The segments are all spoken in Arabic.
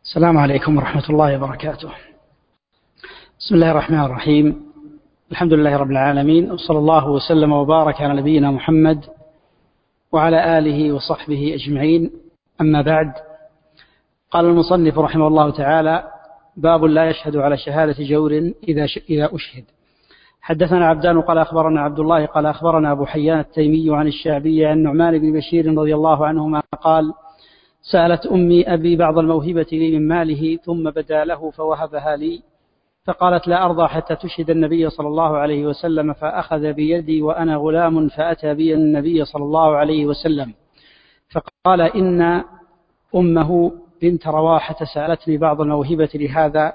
السلام عليكم ورحمة الله وبركاته. بسم الله الرحمن الرحيم. الحمد لله رب العالمين، وصلى الله وسلم وبارك على نبينا محمد وعلى آله وصحبه أجمعين. أما بعد، قال المصنف رحمه الله تعالى: باب لا يشهد على شهادة جور إذا أشهد. حدثنا عبدان قال أخبرنا عبد الله قال أخبرنا أبو حيان التيمي عن الشعبي عن نعمان بن بشير رضي الله عنهما قال: سألت أمي أبي بعض الموهبة لي من ماله ثم بدا له فوهبها لي، فقالت: لا أرضى حتى تشهد النبي صلى الله عليه وسلم، فأخذ بيدي وأنا غلام فأتى بي النبي صلى الله عليه وسلم فقال: إن أمه بنت رواحة سألتني بعض الموهبة لهذا.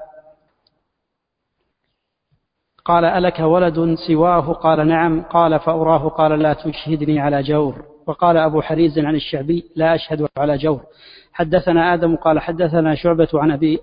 قال: ألك ولد سواه؟ قال: نعم. قال: فأراه؟ قال: لا تشهدني على جور. وقال أبو حريز عن الشعبي: لا أشهد على جور. حدثنا آدم قال حدثنا شعبة عن أبي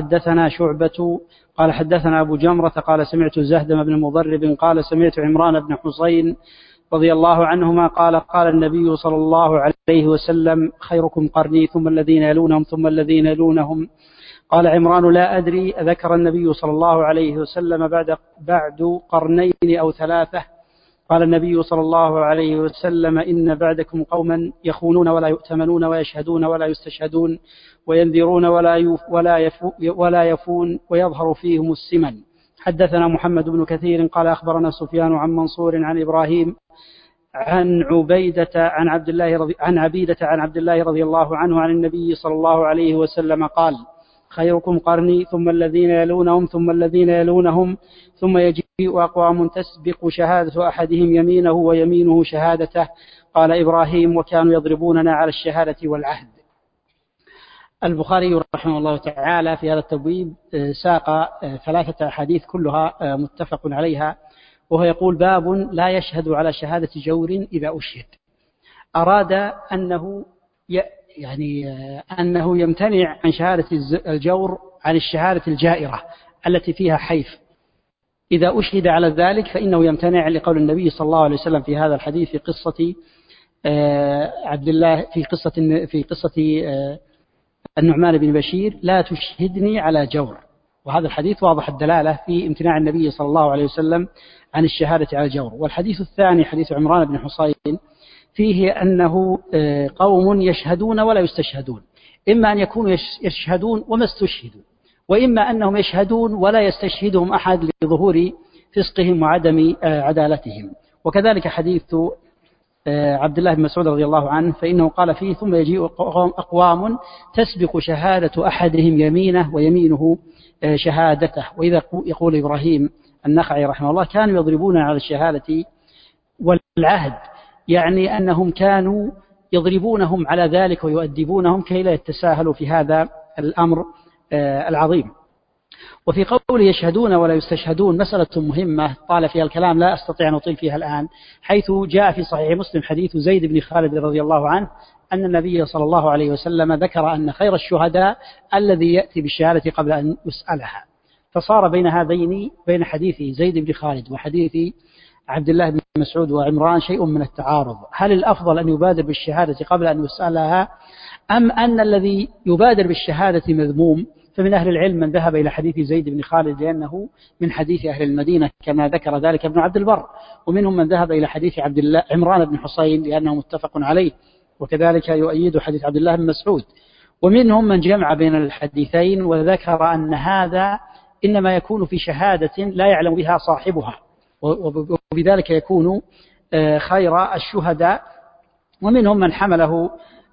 قال حدثنا أبو جمرة قال سمعت زهدم بن مضرب قال سمعت عمران بن حسين رضي الله عنهما قال: قال النبي صلى الله عليه وسلم: خيركم قرني ثم الذين يلونهم ثم الذين يلونهم. قال عمران: لا أدري ذكر النبي صلى الله عليه وسلم بعد قرنين أو ثلاثة. قال النبي صلى الله عليه وسلم: إن بعدكم قوما يخونون ولا يؤتمنون ويشهدون ولا يستشهدون وينذرون ولا يفون ويظهر فيهم السمن. حدثنا محمد بن كثير قال أخبرنا سفيان عن منصور عن إبراهيم عن عبيدة عن عبد الله رضي الله عنه عن النبي صلى الله عليه وسلم قال: خيركم قرني ثم الذين يلونهم ثم الذين يلونهم ثم يجيء أقوام تسبق شهادة أحدهم يمينه ويمينه شهادته. قال إبراهيم: وكانوا يضربوننا على الشهادة والعهد. البخاري رحمه الله تعالى في هذا التبويب ساق ثلاثة أحاديث كلها متفق عليها، وهو يقول: باب لا يشهد على شهادة جور إذا أشهد. أراد أنه يمتنع عن شهادة الجور عن الشهادة الجائرة التي فيها حيف. إذا أشهد على ذلك فإنه يمتنع، لقول النبي صلى الله عليه وسلم في هذا الحديث في قصة عبد الله في قصة النعمان بن بشير: لا تشهدني على جور. وهذا الحديث واضح الدلالة في امتناع النبي صلى الله عليه وسلم عن الشهادة على الجور. والحديث الثاني حديث عمران بن حسين فيه أنه قوم يشهدون ولا يستشهدون، إما أن يكونوا يشهدون وما استشهدوا، وإما أنهم يشهدون ولا يستشهدهم أحد لظهور فسقهم وعدم عدالتهم. وكذلك حديث عبد الله بن مسعود رضي الله عنه فإنه قال فيه: ثم يجيء أقوام تسبق شهادة أحدهم يمينه ويمينه شهادته. وإذا يقول إبراهيم النخعي رحمه الله: كانوا يضربون على الشهادة والعهد، يعني أنهم كانوا يضربونهم على ذلك ويؤدبونهم كي لا يتساهلوا في هذا الأمر العظيم. وفي قول يشهدون ولا يستشهدون مسألة مهمة طال فيها الكلام، لا أستطيع أن أطيل فيها الآن، حيث جاء في صحيح مسلم حديث زيد بن خالد رضي الله عنه أن النبي صلى الله عليه وسلم ذكر أن خير الشهداء الذي يأتي بالشهادة قبل أن يسألها. فصار بين حديث زيد بن خالد وحديث عبد الله بن مسعود وعمران شيء من التعارض. هل الأفضل أن يبادر بالشهادة قبل أن يسألها، أم أن الذي يبادر بالشهادة مذموم؟ فمن أهل العلم من ذهب إلى حديث زيد بن خالد لأنه من حديث أهل المدينة كما ذكر ذلك ابن عبد البر، ومنهم من ذهب إلى حديث عمران بن حسين لأنه متفق عليه، وكذلك يؤيد حديث عبد الله بن مسعود. ومنهم من جمع بين الحديثين وذكر أن هذا إنما يكون في شهادة لا يعلم بها صاحبها، وبذلك يكون خير الشهداء. ومنهم من حمله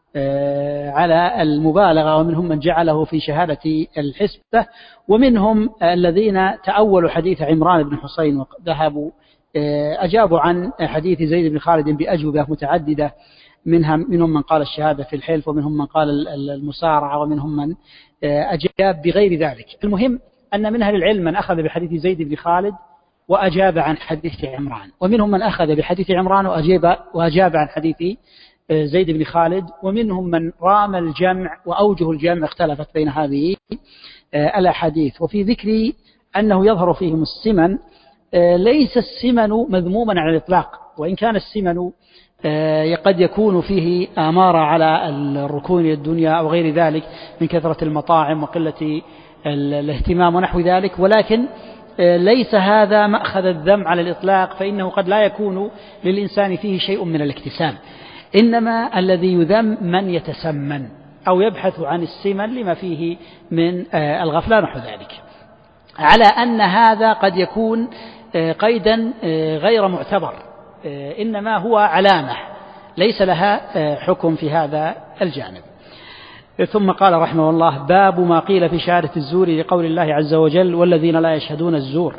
على المبالغة، ومنهم من جعله في شهادة الحسبة، ومنهم الذين تأولوا حديث عمران بن حسين وذهبوا أجابوا عن حديث زيد بن خالد بأجوبة متعددة، منهم من قال الشهادة في الحلف، ومنهم من قال المسارعة، ومنهم من أجاب بغير ذلك. المهم أن من أهل العلم من أخذ بحديث زيد بن خالد وأجاب عن حديث عمران، ومنهم من أخذ بحديث عمران وأجاب عن حديث زيد بن خالد، ومنهم من رام الجمع، وأوجه الجمع اختلفت بين هذه الأحاديث. وفي ذكر أنه يظهر فيهم السمن، ليس السمن مذموما على الإطلاق، وإن كان السمن قد يكون فيه آمار على الركون إلى الدنيا أو غير ذلك من كثرة المطاعم وقلة الاهتمام ونحو ذلك، ولكن ليس هذا مأخذ الذم على الإطلاق، فإنه قد لا يكون للإنسان فيه شيء من الاكتسام، إنما الذي يذم من يتسمن أو يبحث عن السمن لما فيه من الغفلة نحو ذلك، على أن هذا قد يكون قيدا غير معتبر، إنما هو علامة ليس لها حكم في هذا الجانب. ثم قال رحمه الله: باب ما قيل في شهادة الزور لقول الله عز وجل: والذين لا يشهدون الزور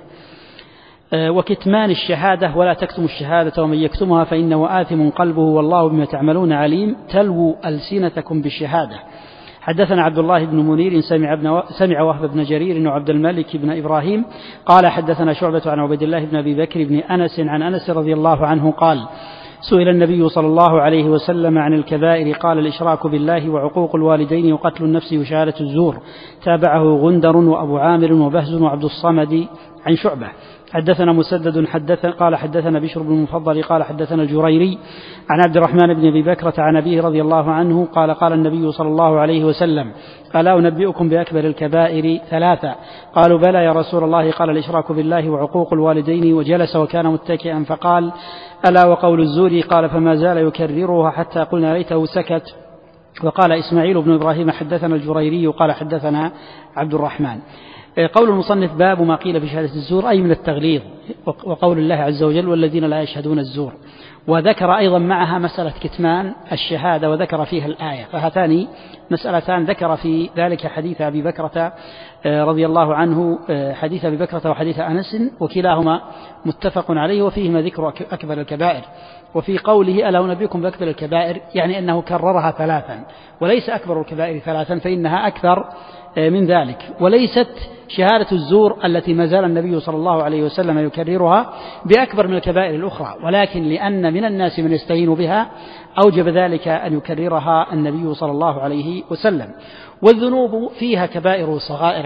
وكتمان الشهادة ولا تكتموا الشهادة ومن يكتمها فإنه آثم قلبه والله بما تعملون عليم تلووا ألسنتكم بالشهادة. حدثنا عبد الله بن منير سمع وهب بن جرير وعبد الملك بن إبراهيم قال حدثنا شعبة عن عبد الله بن أبي بكر بن أنس عن أنس رضي الله عنه قال: سئل النبي صلى الله عليه وسلم عن الكبائر قال: الإشراك بالله وعقوق الوالدين وقتل النفس وشهادة الزور. تابعه غندر وأبو عامر وبهز وعبد الصمد عن شعبة. حدثنا مسدد قال حدثنا بشر بن المفضل قال حدثنا الجريري عن عبد الرحمن بن أبي بكرة عن أبيه رضي الله عنه قال: قال النبي صلى الله عليه وسلم: ألا أنبئكم بأكبر الكبائر 3؟ قالوا: بلى يا رسول الله. قال: الإشراك بالله وعقوق الوالدين. وجلس وكان متكئا فقال: ألا وقول الزور. قال: فما زال يكررها حتى قلنا ليته سكت. وقال إسماعيل بن إبراهيم حدثنا الجريري قال حدثنا عبد الرحمن. قول المصنف: باب ما قيل في شهادة الزور، أي من التغليظ، وقول الله عز وجل: والذين لا يشهدون الزور. وذكر أيضا معها مسألة كتمان الشهادة وذكر فيها الآية، فهاتان مسألتان ذكر في ذلك حديث أبي بكرة رضي الله عنه، حديث أبي بكرة وحديث أنس، وكلاهما متفق عليه وفيهما ذكر أكبر الكبائر. وفي قوله: ألا أنبئكم بأكبر الكبائر، يعني أنه كررها 3 وليس أكبر الكبائر 3، فإنها أكثر من ذلك. وليست شهادة الزور التي ما زال النبي صلى الله عليه وسلم يكررها بأكبر من الكبائر الأخرى، ولكن لأن من الناس من يستهين بها أوجب ذلك أن يكررها النبي صلى الله عليه وسلم. والذنوب فيها كبائر وصغائر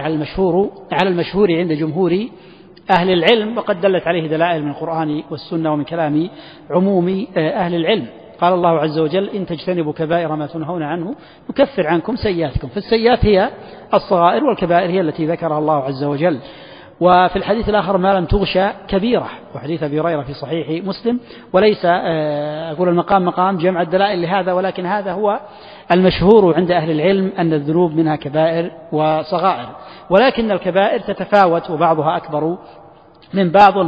على المشهور عند جمهور أهل العلم، وقد دلت عليه دلائل من القرآن والسنة ومن كلام عموم أهل العلم. قال الله عز وجل: إن تجتنبوا كبائر ما تنهون عنه نكفر عنكم سيئاتكم. فالسيئات هي الصغائر، والكبائر هي التي ذكرها الله عز وجل. وفي الحديث الآخر: ما لم تغشى كبيرة، وحديث أبي هريرة في صحيح مسلم. وليس أقول المقام مقام جمع الدلائل لهذا، ولكن هذا هو المشهور عند أهل العلم أن الذنوب منها كبائر وصغائر، ولكن الكبائر تتفاوت وبعضها أكبر من بعض.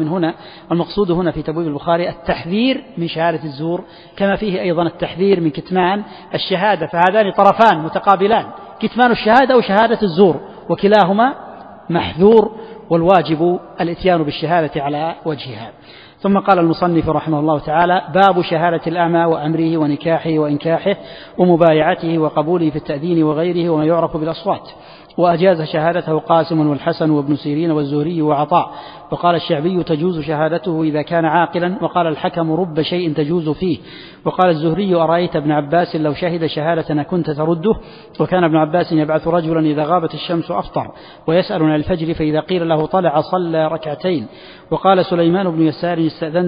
والمقصود هنا في تبويب البخاري التحذير من شهادة الزور، كما فيه أيضا التحذير من كتمان الشهادة، فهذان طرفان متقابلان: كتمان الشهادة وشهادة الزور، وكلاهما محذور، والواجب الاتيان بالشهادة على وجهها. ثم قال المصنف رحمه الله تعالى: باب شهادة الأعمى وأمره ونكاحه وإنكاحه ومبايعته وقبوله في التأذين وغيره وما يعرف بالأصوات. وأجاز شهادته قاسم والحسن وابن سيرين والزهري وعطاء. وقال الشعبي: تجوز شهادته إذا كان عاقلا. وقال الحكم: رب شيء تجوز فيه. وقال الزهري: أرأيت ابن عباس لو شهد شهادة كنت ترده. وكان ابن عباس يبعث رجلا إذا غابت الشمس أفطر ويسأل عن الفجر، فإذا قيل له طلع صلى 2. وقال سليمان بن يسار: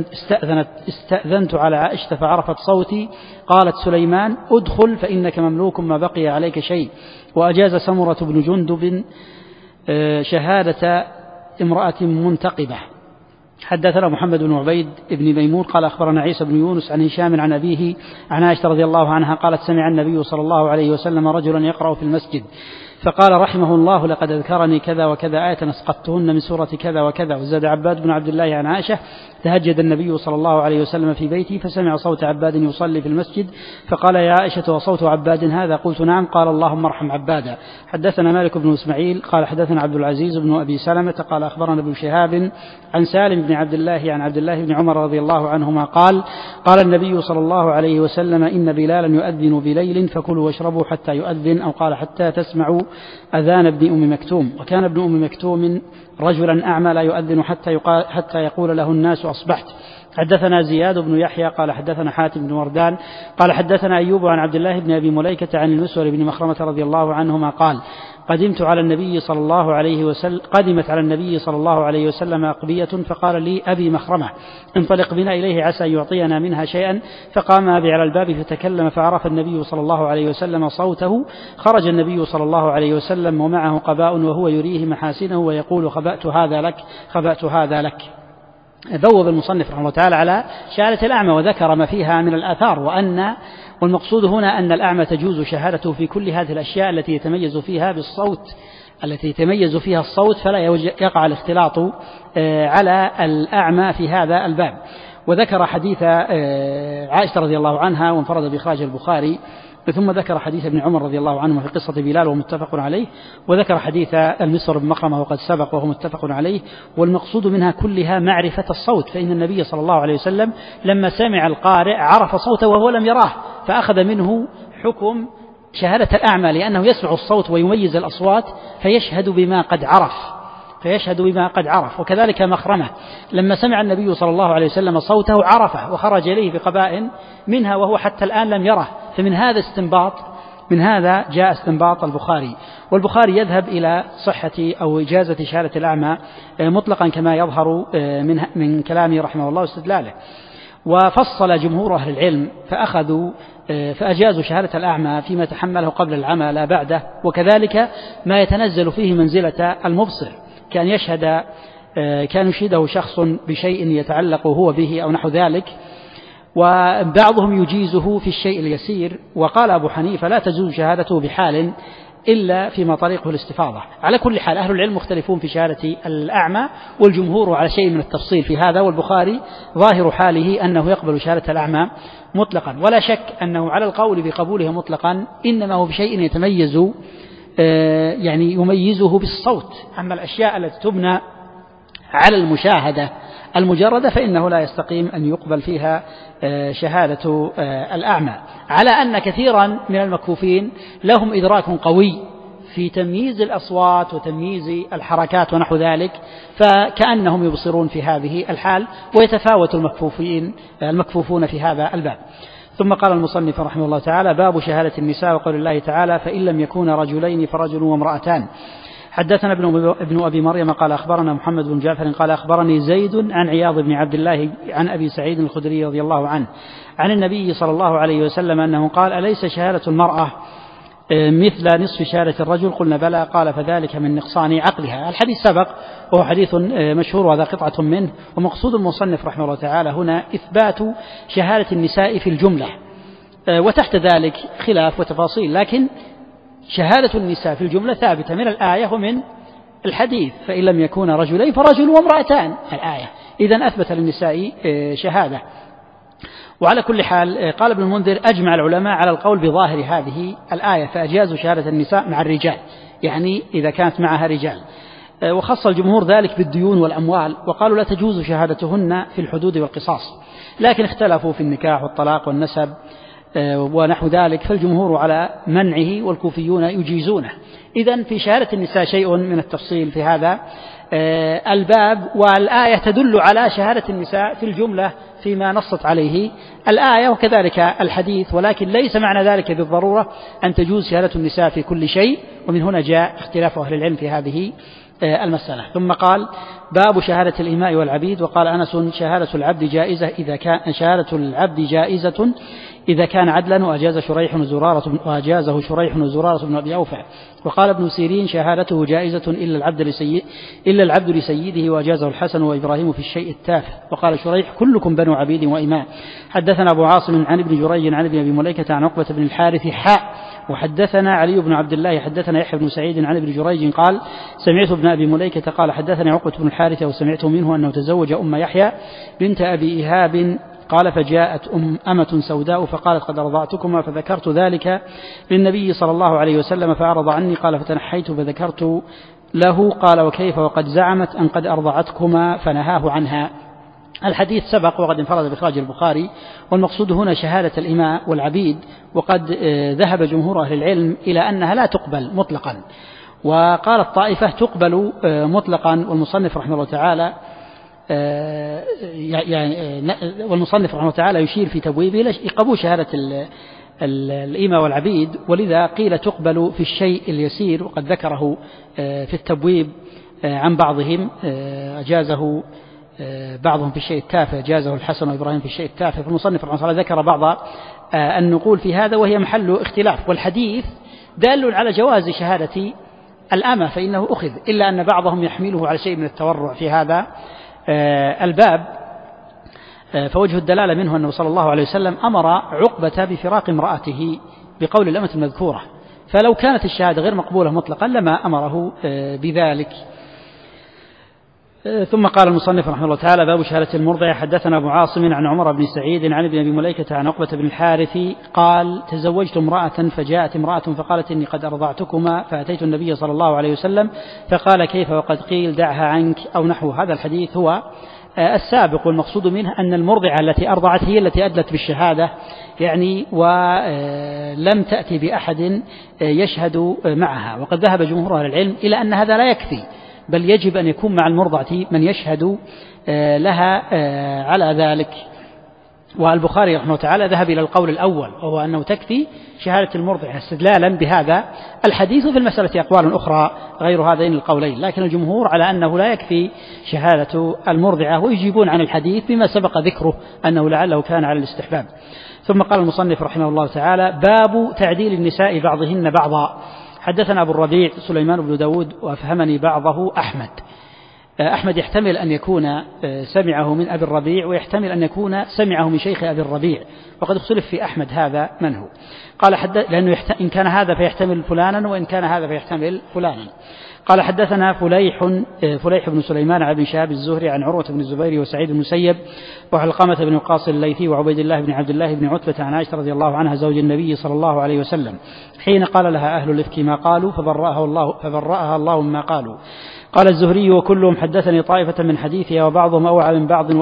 استأذنت على عائشة فعرفت صوتي، قالت سليمان: ادخل فإنك مملوك ما بقي عليك شيء. وأجاز سمرة بن جندب شهادة امرأة منتقبة. حدثنا محمد بن عبيد بن ميمون قال أخبرنا عيسى بن يونس عن هشام عن أبيه عن عائشة رضي الله عنها قالت: سمع النبي صلى الله عليه وسلم رجلا يقرأ في المسجد فقال رحمه الله: لقد أذكرني كذا وكذا آية أسقطتهن من سورة كذا وكذا. وزاد عباد بن عبد الله عن عائشة: تهجد النبي صلى الله عليه وسلم في بيتي فسمع صوت عباد يصلي في المسجد فقال: يا عائشة وصوت عباد هذا؟ قلت: نعم. قال: اللهم ارحم عبادا. حدثنا مالك بن إسماعيل قال حدثنا عبد العزيز بن أبي سلمة قال أخبرنا ابن شهاب عن سالم بن عبد الله عن عبد الله بن عمر رضي الله عنهما قال: قال النبي صلى الله عليه وسلم: إن بلالا يؤذن بليل فكلوا واشربوا حتى يؤذن، أو قال: حتى تسمعوا أذان ابن أم مكتوم. وكان ابن أم مكتوم رجلا أعمى لا يؤذن حتى يقول له الناس أصبحت. حدثنا زياد بن يحيى قال حدثنا حاتم بن وردان قال حدثنا أيوب عن عبد الله بن أبي مليكة عن المسور بن مخرمة رضي الله عنهما قال: قدمت على النبي صلى الله عليه وسلم قدمت على النبي صلى الله عليه وسلم أقبية فقال لي أبي مخرمة انطلق بنا إليه عسى أن يعطينا منها شيئا، فقام أبي على الباب فتكلم فعرف النبي صلى الله عليه وسلم صوته، خرج النبي صلى الله عليه وسلم ومعه قباء وهو يريه محاسنه ويقول خبأت هذا لك خبأت هذا لك. بوب المصنف رحمه الله تعالى على شهادة الأعمى وذكر ما فيها من الآثار، والمقصود هنا أن الأعمى تجوز شهادته في كل هذه الأشياء التي يتميز فيها بالصوت، التي يتميز فيها الصوت، فلا يقع الاختلاط على الأعمى في هذا الباب. وذكر حديث عائشة رضي الله عنها وانفرد بإخراج البخاري، ثم ذكر حديث ابن عمر رضي الله عنه في قصة بلال ومتفق عليه، وذكر حديث المسور بن مخرمة وقد سبق وهو متفق عليه. والمقصود منها كلها معرفة الصوت، فإن النبي صلى الله عليه وسلم لما سمع القارئ عرف صوته وهو لم يراه، فأخذ منه حكم شهادة الأعمى لأنه يسمع الصوت ويميز الأصوات فيشهد بما قد عرف. وكذلك مخرمة لما سمع النبي صلى الله عليه وسلم صوته عرفه وخرج إليه بقباء منها وهو حتى الآن لم يره. فمن هذا جاء استنباط البخاري. والبخاري يذهب إلى صحة أو إجازة شهادة الأعمى مطلقا كما يظهر من كلامه رحمه الله واستدلاله. وفصل جمهور أهل العلم فأجازوا شهادة الأعمى فيما تحمله قبل العمى لا بعده، وكذلك ما يتنزل فيه منزلة المبصر، كان يشهده شخص بشيء يتعلق هو به أو نحو ذلك، وبعضهم يجيزه في الشيء اليسير. وقال أبو حنيفة لا تجوز شهادته بحال إلا فيما طريقه الاستفاضة. على كل حال أهل العلم مختلفون في شهادة الأعمى، والجمهور على شيء من التفصيل في هذا، والبخاري ظاهر حاله أنه يقبل شهادة الأعمى مطلقا، ولا شك أنه على القول بقبوله مطلقا إنما هو بشيء يميزه بالصوت. أما الأشياء التي تبنى على المشاهدة المجردة فإنه لا يستقيم أن يقبل فيها شهادة الأعمى، على أن كثيرا من المكفوفين لهم إدراك قوي في تمييز الأصوات وتمييز الحركات ونحو ذلك، فكأنهم يبصرون في هذه الحال، ويتفاوت المكفوفون في هذا الباب. ثم قال المصنف رحمه الله تعالى: باب شهادة النساء وقول الله تعالى: فإن لم يكون رجلين فرجل وامرأتان. حدثنا ابن أبي مريم قال أخبرنا محمد بن جعفر قال أخبرني زيد عن عياض بن عبد الله عن أبي سعيد الخدري رضي الله عنه عن النبي صلى الله عليه وسلم أنه قال: أليس شهادة المرأة مثل نصف شهادة الرجل؟ قلنا بلى. قال: فذلك من نقصان عقلها. الحديث سبق وهو حديث مشهور وهذا قطعة منه. ومقصود المصنف رحمه الله تعالى هنا إثبات شهادة النساء في الجملة، وتحت ذلك خلاف وتفاصيل، لكن شهادة النساء في الجملة ثابتة من الآية ومن الحديث: فإن لم يكون رجلين فرجل وامرأتان، الآية إذن أثبت للنساء شهادة. وعلى كل حال قال ابن المنذر: أجمع العلماء على القول بظاهر هذه الآية فأجازوا شهادة النساء مع الرجال، يعني إذا كانت معها رجال. وخص الجمهور ذلك بالديون والأموال، وقالوا لا تجوز شهادتهن في الحدود والقصاص، لكن اختلفوا في النكاح والطلاق والنسب ونحو ذلك، فالجمهور على منعه والكوفيون يجيزونه. إذن في شهادة النساء شيء من التفصيل في هذا الباب، والآية تدل على شهادة النساء في الجملة فيما نصت عليه الآية وكذلك الحديث، ولكن ليس معنى ذلك بالضرورة أن تجوز شهادة النساء في كل شيء، ومن هنا جاء اختلاف أهل العلم في هذه المسألة. ثم قال: باب شهادة الإماء والعبيد. وقال أنس: شهادة العبد جائزة إذا كان عدلا، وأجازه شريح وزرارة بن أبي أوفى. وقال ابن سيرين: شهادته جائزة إلا العبد لسيده، وأجازه الحسن وإبراهيم في الشيء التافه. وقال شريح: كلكم بنو عبيد وإماء. حدثنا أبو عاصم عن ابن جريج عن ابن أبي مليكة عن عقبة بن الحارث وحدثنا علي بن عبد الله حدثنا يحيى بن سعيد عن ابن جريج قال: سمعت ابن أبي مليكة قال: حدثني عقبة بن الحارث وسمعت منه أنه تزوج أم يحيى بنت أبي إيهاب. قال: فجاءت أمة سوداء فقالت: قد أرضعتكما، فذكرت ذلك للنبي صلى الله عليه وسلم فأعرض عني. قال: فتنحيت فذكرت له. قال: وكيف وقد زعمت أن قد أرضعتكما؟ فنهاه عنها. الحديث سبق وقد انفرد بإخراج البخاري. والمقصود هنا شهادة الإماء والعبيد، وقد ذهب جمهور أهل العلم إلى أنها لا تقبل مطلقا، وقال الطائفة تقبل مطلقا. والمصنف رحمه الله تعالى يشير في تبويبه قبول شهادة الإماء والعبيد، ولذا قيل تقبل في الشيء اليسير، وقد ذكره في التبويب عن بعضهم أجازه بعضهم في الشيء التافه، أجازه الحسن وإبراهيم في الشيء التافه. فالمصنف رحمه الله ذكر بعض النقول في هذا وهي محل اختلاف، والحديث دال على جواز شهادة الأمة فإنه أخذ، إلا أن بعضهم يحمله على شيء من التورع في هذا الباب. فوجه الدلالة منه أنه صلى الله عليه وسلم أمر عقبة بفراق امرأته بقول الأمة المذكورة، فلو كانت الشهادة غير مقبولة مطلقا لما أمره بذلك. ثم قال المصنف رحمه الله تعالى: باب شهادة المرضع. حدثنا أبو عاصم عن عمر بن سعيد عن ابن أبي مليكة عن عقبة بن الحارث قال: تزوجت امرأة فجاءت امرأة فقالت إني قد أرضعتكما، فأتيت النبي صلى الله عليه وسلم فقال: كيف وقد قيل دعها عنك، أو نحو هذا الحديث هو السابق، والمقصود منه أن المرضعة التي أرضعت هي التي أدلت بالشهادة يعني، ولم تأتي بأحد يشهد معها. وقد ذهب جمهور أهل العلم إلى أن هذا لا يكفي، بل يجب أن يكون مع المرضعة من يشهد لها على ذلك. والبخاري رحمه الله تعالى ذهب إلى القول الأول، وهو أنه تكفي شهادة المرضعة استدلالا بهذا الحديث. في المسألة أقوال أخرى غير هذين القولين، لكن الجمهور على أنه لا يكفي شهادة المرضعة، ويجيبون عن الحديث بما سبق ذكره أنه لعله كان على الاستحباب. ثم قال المصنف رحمه الله تعالى: باب تعديل النساء بعضهن بعضا. حدثنا أبو الربيع سليمان بن داود وأفهمني بعضه أحمد يحتمل أن يكون سمعه من أبي الربيع، ويحتمل أن يكون سمعه من شيخ أبي الربيع، وقد اختلف في أحمد هذا من هو. قال لأنه إن كان هذا فيحتمل فلانا، وإن كان هذا فيحتمل فلانا. قال: حدثنا فليح بن سليمان عن ابن شهاب الزهري عن عروة بن الزبير وسعيد بن المسيب وعلقمة بن وقاص الليثي وعبيد الله بن عبد الله بن عتبة عن عائشة رضي الله عنها زوج النبي صلى الله عليه وسلم حين قال لها أهل الإفك ما قالوا فبرأها الله مما قالوا. قال الزهري: وكلهم حدثني طائفة من حديثها، وبعضهم أوعى من بعض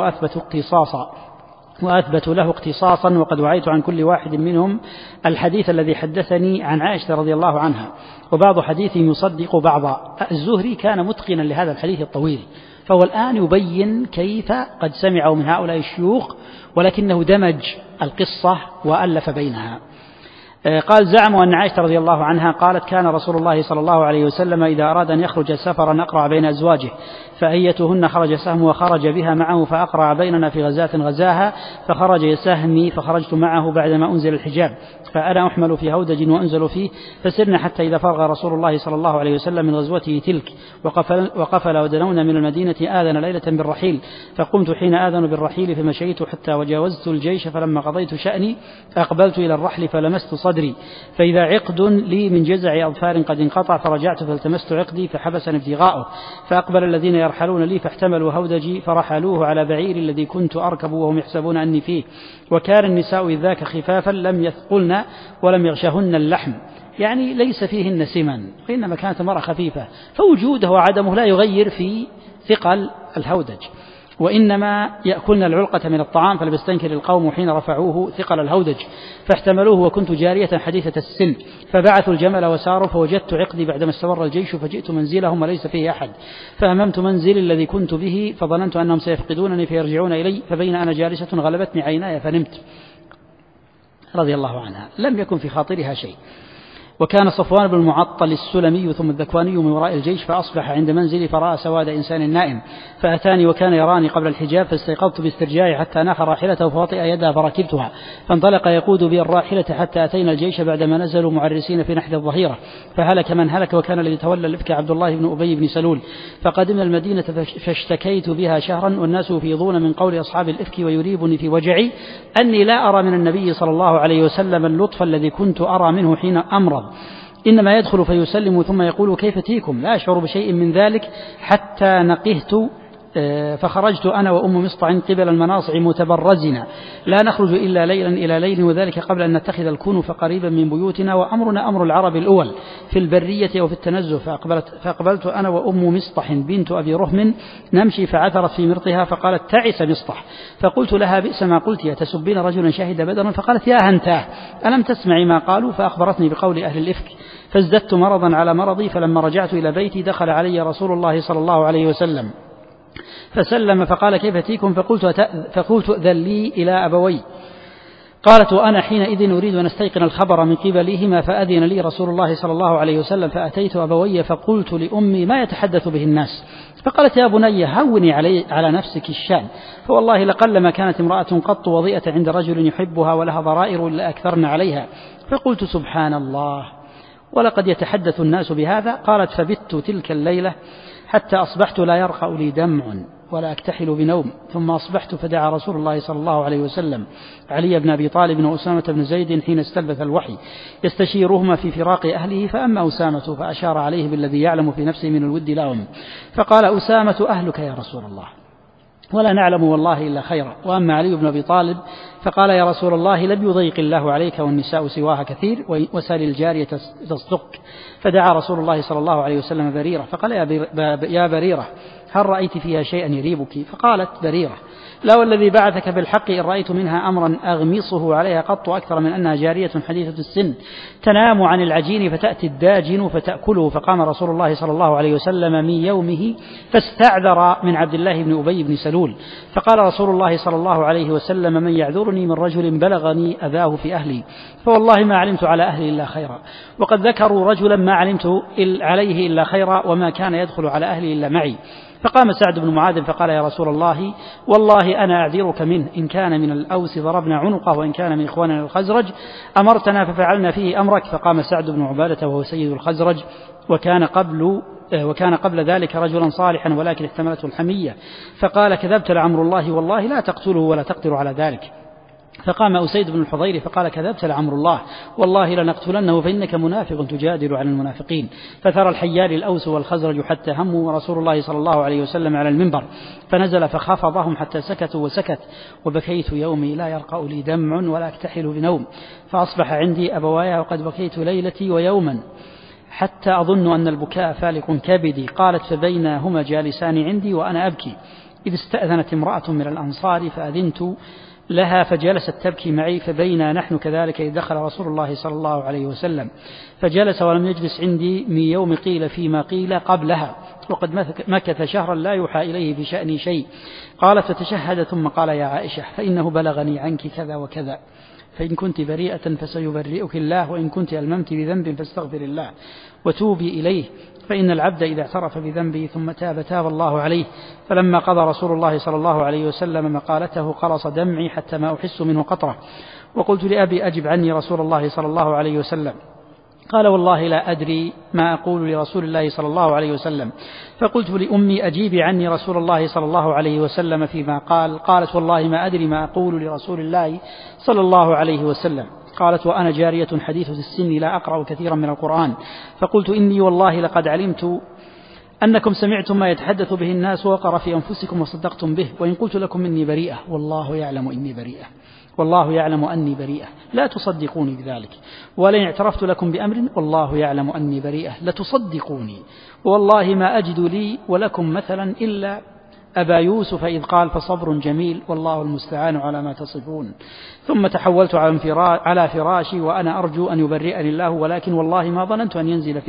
وأثبت له اقتصاصا، وقد وعيت عن كل واحد منهم الحديث الذي حدثني عن عائشة رضي الله عنها، وبعض حديثه يصدق بعضا. الزهري كان متقنا لهذا الحديث الطويل، فهو الآن يبين كيف قد سمعوا من هؤلاء الشيوخ، ولكنه دمج القصة وألف بينها. قال: زعموا أن عائشة رضي الله عنها قالت: كان رسول الله صلى الله عليه وسلم إذا أراد أن يخرج سفرا أقرع بين أزواجه، فأيتهن خرج سهم وخرج بها معه، فأقرع بيننا في غزاة غزاها، فخرج سهمي فخرجت معه بعدما أنزل الحجاب، فأنا أحمل في هودج وأنزل فيه، فسرنا حتى إذا فرغ رسول الله صلى الله عليه وسلم من غزوته تلك وقفل ودنونا من المدينة آذن ليلة بالرحيل، فقمت حين آذن بالرحيل فمشيت حتى وجاوزت الجيش، فلما قضيت شأني أقبلت إلى الرحل فلمست صدري، فإذا عقد لي من جزع أظفار قد انقطع، فرجعت فالتمست عقدي فحبسني ابتغاؤه، فأقبل الذين يرحلون لي فاحتملوا هودجي فرحلوه على بعير الذي كنت أركب وهم يحسبون أني فيه، وكان النساء إذ ذاك خفافا لم يثقلن ولم يغشهن اللحم، يعني ليس فيهن سمن، وإنما كانت المرأة خفيفة، فوجوده وعدمه لا يغير في ثقل الهودج، وإنما يأكلن العلقة من الطعام، فلم يستنكر القوم حين رفعوه ثقل الهودج فاحتملوه، وكنت جارية حديثة السن، فبعثوا الجمل وساروا، فوجدت عقدي بعدما استمر الجيش، فجئت منزلهم وليس فيه أحد، فأممت منزلي الذي كنت به، فظننت أنهم سيفقدونني فيرجعون إلي، فبين أنا جالسة غلبتني عيناي فنمت رضي الله عنها، لم يكن في خاطرها شيء. وكان صفوان بن المعطل السلمي ثم الذكواني من وراء الجيش، فأصبح عند منزلي فرأى سواد إنسان نائم، فأتاني وكان يراني قبل الحجاب، فاستيقظت باسترجاعي حتى ناخ راحلته فوطئ يدها فركبتها، فانطلق يقود بي الراحلة حتى أتينا الجيش بعدما نزلوا معرسين في نحر الظهيرة، فهلك من هلك، وكان الذي تولى الإفك عبد الله بن أبي بن سلول. فقدمنا المدينة فاشتكيت بها شهرا، والناس يفيضون من قول أصحاب الإفك، ويريبني في وجعي أني لا أرى من النبي صلى الله عليه وسلم اللطف الذي كنت أرى منه حين أمرض، إنما يدخل فيسلم ثم يقول: كيف تيكم؟ لا أشعر بشيء من ذلك حتى نقهت، فخرجت أنا وأم مصطع قبل المناصع متبرزنا، لا نخرج إلا ليلا إلى ليل، وذلك قبل أن نتخذ الكنف قريبا من بيوتنا، وأمرنا أمر العرب الأول في البرية وفي التنزه. فأقبلت أنا وأم مصطح بنت أبي رهم نمشي، فعثرت في مرطها فقالت: تعس مصطح. فقلت لها: بئس ما قلت، تسبين رجلا شهد بدرا؟ فقالت: يا هنتاه ألم تسمعي ما قالوا؟ فأخبرتني بقول أهل الإفك، فازددت مرضا على مرضي، فلما رجعت إلى بيتي دخل علي رسول الله صلى الله عليه وسلم فسلم، فقال: كيف تيكم؟ فقلت: ائذن لي إلى أبوي. قالت وأنا حينئذ أريد أن أستيقن الخبر من قبلهما فأذن لي رسول الله صلى الله عليه وسلم فأتيت أبوي فقلت لأمي ما يتحدث به الناس؟ فقالت يا بني هوني على نفسك الشأن، فوالله لقلما كانت امرأة قط وضيئة عند رجل يحبها ولها ضرائر إلا أكثرن عليها. فقلت سبحان الله ولقد يتحدث الناس بهذا. قالت فبت تلك الليلة حتى أصبحت لا يرقأ لي دمع ولا أكتحل بنوم، ثم أصبحت فدعا رسول الله صلى الله عليه وسلم علي بن أبي طالب وأسامة بن زيد حين استلبث الوحي يستشيرهما في فراق أهله، فأما أسامة فأشار عليه بالذي يعلم في نفسه من الود لهم، فقال أسامة أهلك يا رسول الله ولا نعلم والله إلا خيرا. وأما علي بن أبي طالب فقال يا رسول الله لم يضيق الله عليك والنساء سواها كثير وسال الجارية تصدق. فدعا رسول الله صلى الله عليه وسلم بريرة فقال يا بريرة هل رأيت فيها شيئا يريبك؟ فقالت بريرة لا والذي بعثك بالحق إن رأيت منها أمرا أغمصه عليها قط أكثر من أنها جارية حديثة السن تنام عن العجين فتأتي الداجن فتأكله. فقام رسول الله صلى الله عليه وسلم من يومه فاستعذر من عبد الله بن أبي بن سلول، فقال رسول الله صلى الله عليه وسلم من يعذرني من رجل بلغني أذاه في أهلي؟ فوالله ما علمت على أهلي إلا خيرا، وقد ذكروا رجلا ما علمت عليه إلا خيرا وما كان يدخل على أهلي إلا معي. فقام سعد بن معاذ فقال يا رسول الله والله أنا أعذرك منه، إن كان من الأوس ضربنا عنقه وإن كان من إخواننا الخزرج أمرتنا ففعلنا فيه أمرك. فقام سعد بن عبادة وهو سيد الخزرج وكان قبل ذلك رجلا صالحا ولكن احتملته الحمية، فقال كذبت لعمر الله والله لا تقتله ولا تقدر على ذلك. فقام أسيد بن الحضير فقال كذبت لعمر الله والله لنقتلنه فإنك منافق تجادل عن المنافقين. فثرى الحيار الأوس والخزرج حتى هموا ورسول الله صلى الله عليه وسلم على المنبر فنزل فخافضهم حتى سكتوا وسكت، وبكيت يومي لا يرقأ لي دمع ولا أكتحل بنوم، فأصبح عندي أبوايا وقد بكيت ليلتي ويوما حتى أظن أن البكاء فالق كبدي. قالت فبينهما جالسان عندي وأنا أبكي إذ استأذنت امرأة من الأنصار فأذنت لها فجلست تبكي معي، فبينا نحن كذلك إذ دخل رسول الله صلى الله عليه وسلم فجلس ولم يجلس عندي من يوم قيل فيما قيل قبلها، وقد مكث شهرا لا يوحى إليه في شأني شيء. قالت فتشهد ثم قال يا عائشة فإنه بلغني عنك كذا وكذا، فإن كنت بريئة فسيبرئك الله، وإن كنت ألممت بذنب فاستغفر الله وتوبي إليه، فإن العبد إذا اعترف بذنبه ثم تاب الله عليه. فلما قضى رسول الله صلى الله عليه وسلم مقالته قرص دمعي حتى ما أحس منه قطرة، وقلت لأبي أجب عني رسول الله صلى الله عليه وسلم. قال والله لا أدري ما أقول لرسول الله صلى الله عليه وسلم. فقلت لأمي أجيبي عني رسول الله صلى الله عليه وسلم فيما قال. قالت والله ما أدري ما أقول لرسول الله صلى الله عليه وسلم. قالت وأنا جارية حديثة السن لا أقرأ كثيرا من القرآن. فقلت إني والله لقد علمت أنكم سمعتم ما يتحدث به الناس ووقر في أنفسكم وصدقتم به، وإن قلت لكم إني بريئة والله يعلم إني بريئة، والله يعلم أني بريئة لا تصدقوني بذلك، ولئن اعترفت لكم بأمر والله يعلم أني بريئة لتصدقوني، والله ما أجد لي ولكم مثلا إلا أبا يوسف إذ قال فصبر جميل والله المستعان على ما تصفون. ثم تحولت على فراشي وأنا أرجو أن يبرئني الله، ولكن والله ما ظننت أن ينزل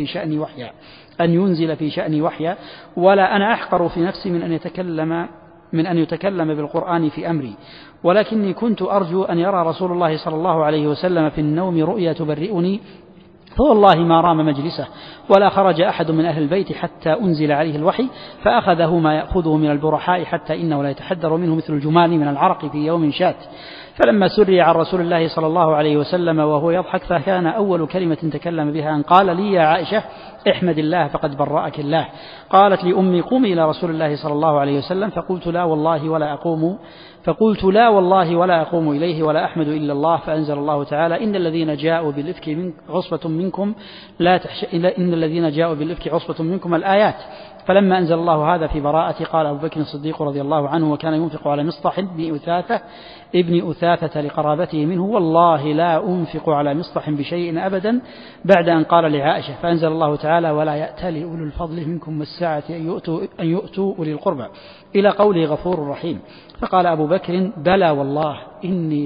في شأني وحيا ولا أنا أحقر في نفسي من أن يتكلم بالقرآن في أمري، ولكني كنت أرجو أن يرى رسول الله صلى الله عليه وسلم في النوم رؤيا تبرئني، فوالله ما رام مجلسه ولا خرج أحد من أهل البيت حتى أنزل عليه الوحي فأخذه ما يأخذه من البرحاء حتى إنه لا يتحدر منه مثل الجمال من العرق في يوم شات. فلما سري عن رسول الله صلى الله عليه وسلم وهو يضحك فكان أول كلمة تكلم بها أن قال لي يا عائشة احمد الله فقد برأك الله. قالت لأمي قومي إلى رسول الله صلى الله عليه وسلم، فقلت لا والله ولا أقوم إليه ولا أحمد إلا الله. فأنزل الله تعالى إن الذين جاءوا بالإفك عصبة منكم الآيات. فلما أنزل الله هذا في براءة قال أبو بكر الصديق رضي الله عنه وكان ينفق على مصطح ابن أثاثة لقرابته منه والله لا أنفق على مصطح بشيء أبدا بعد أن قال لعائشة. فأنزل الله تعالى ولا يأتل أولو الفضل منكم والسعة أن يؤتوا أولي القربى إلى قوله غفور رحيم. فقال أبو بكر بلى والله إني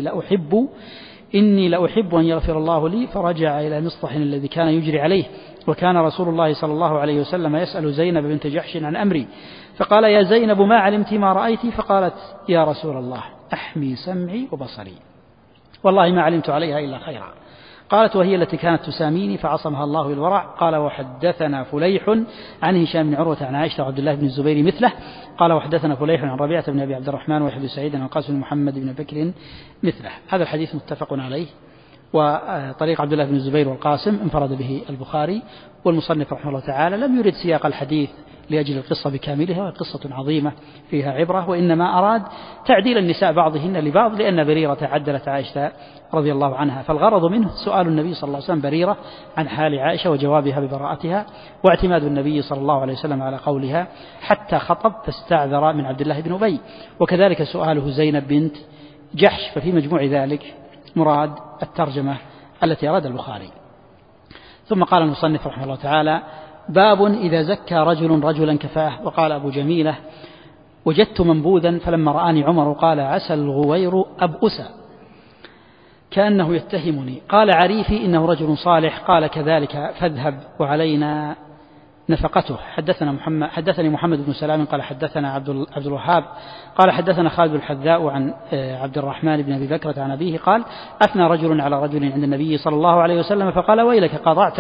لأحب أن يغفر الله لي، فرجع إلى مصطح الذي كان يجري عليه. وكان رسول الله صلى الله عليه وسلم يسأل زينب بنت جحش عن أمري، فقال يا زينب ما علمت ما رأيت؟ فقالت يا رسول الله أحمي سمعي وبصري والله ما علمت عليها إلا خيرا. قالت وهي التي كانت تساميني فعصمها الله بالورع. قال وحدثنا فليح عن هشام بن عروة عن عائشة وعبد الله بن الزبير مثله. قال وحدثنا فليح عن ربيعة بن أبي عبد الرحمن ويحيى بن سعيد عن القاسم بن محمد بن بكر مثله. هذا الحديث متفق عليه، وطريق عبد الله بن الزبير والقاسم انفرد به البخاري، والمصنف رحمه الله تعالى لم يرد سياق الحديث لأجل القصة بكاملها، وهي قصة عظيمة فيها عبرة، وإنما أراد تعديل النساء بعضهن لبعض، لأن بريرة عدلت عائشة رضي الله عنها، فالغرض منه سؤال النبي صلى الله عليه وسلم بريرة عن حال عائشة وجوابها ببراءتها، واعتماد النبي صلى الله عليه وسلم على قولها حتى خطب فاستعذر من عبد الله بن أبي، وكذلك سؤاله زينب بنت جحش. ففي مجموع ذلك مراد الترجمة التي أراد البخاري. ثم قال المصنف رحمه الله تعالى باب إذا زكى رجل رجلا كفاه. وقال أبو جميلة وجدت منبوذا فلما رآني عمر قال عسى الغوير أبؤس كأنه يتهمني. قال عريفي إنه رجل صالح. قال كذلك فاذهب وعلينا نفقته. حدثني محمد بن سلام قال حدثنا عبد الوهاب قال حدثنا خالد الحذاء عن عبد الرحمن بن أبي بكرة عن أبيه قال أثنى رجل على رجل عند النبي صلى الله عليه وسلم فقال ويلك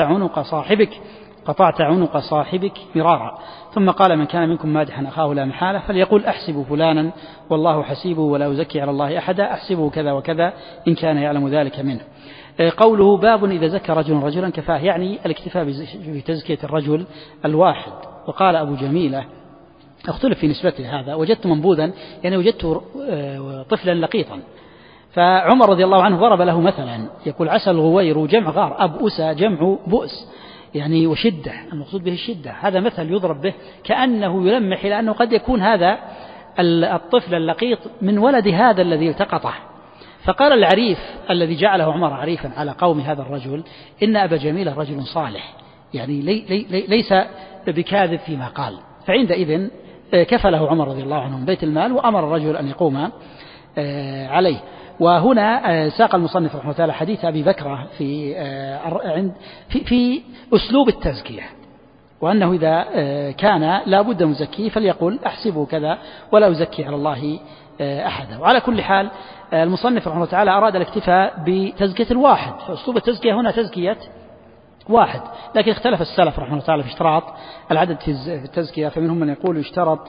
قطعت عنق صاحبك مرارا. ثم قال من كان منكم مادحا أخاه لا محالة فليقول أحسب فلانا والله حسيبه ولا أزكي على الله أحدا أحسبه كذا وكذا إن كان يعلم ذلك منه. قوله باب إذا زكى رجل رجلا كفاه، يعني الاكتفاء بتزكية الرجل الواحد. وقال أبو جميلة اختلف في نسبته هذا، وجدت منبوذا يعني وجدت طفلا لقيطا، فعمر رضي الله عنه ضرب له مثلا يقول عسى الغوير جمع غار، أبؤس جمع بؤس يعني وشدة، المقصود به الشدة. هذا مثل يضرب به كأنه يلمح إلى أنه قد يكون هذا الطفل اللقيط من ولد هذا الذي التقطه. فقال العريف الذي جعله عمر عريفا على قوم هذا الرجل إن أبا جميل رجل صالح، يعني ليس بكاذب فيما قال. فعندئذ كفله عمر رضي الله عنه بيت المال وأمر الرجل أن يقوم عليه. وهنا ساق المصنف رحمه الله حديث أبي بكرة في أسلوب التزكية، وأنه إذا كان لا بد مزكيه فليقول أحسبه كذا ولا أزكي على الله أحدا. وعلى كل حال المصنف رحمه الله تعالى أراد الاكتفاء بتزكية الواحد، فأسلوب التزكية هنا تزكية واحد، لكن اختلف السلف رحمه الله تعالى في اشتراط العدد في التزكية، فمنهم من يقول يشترط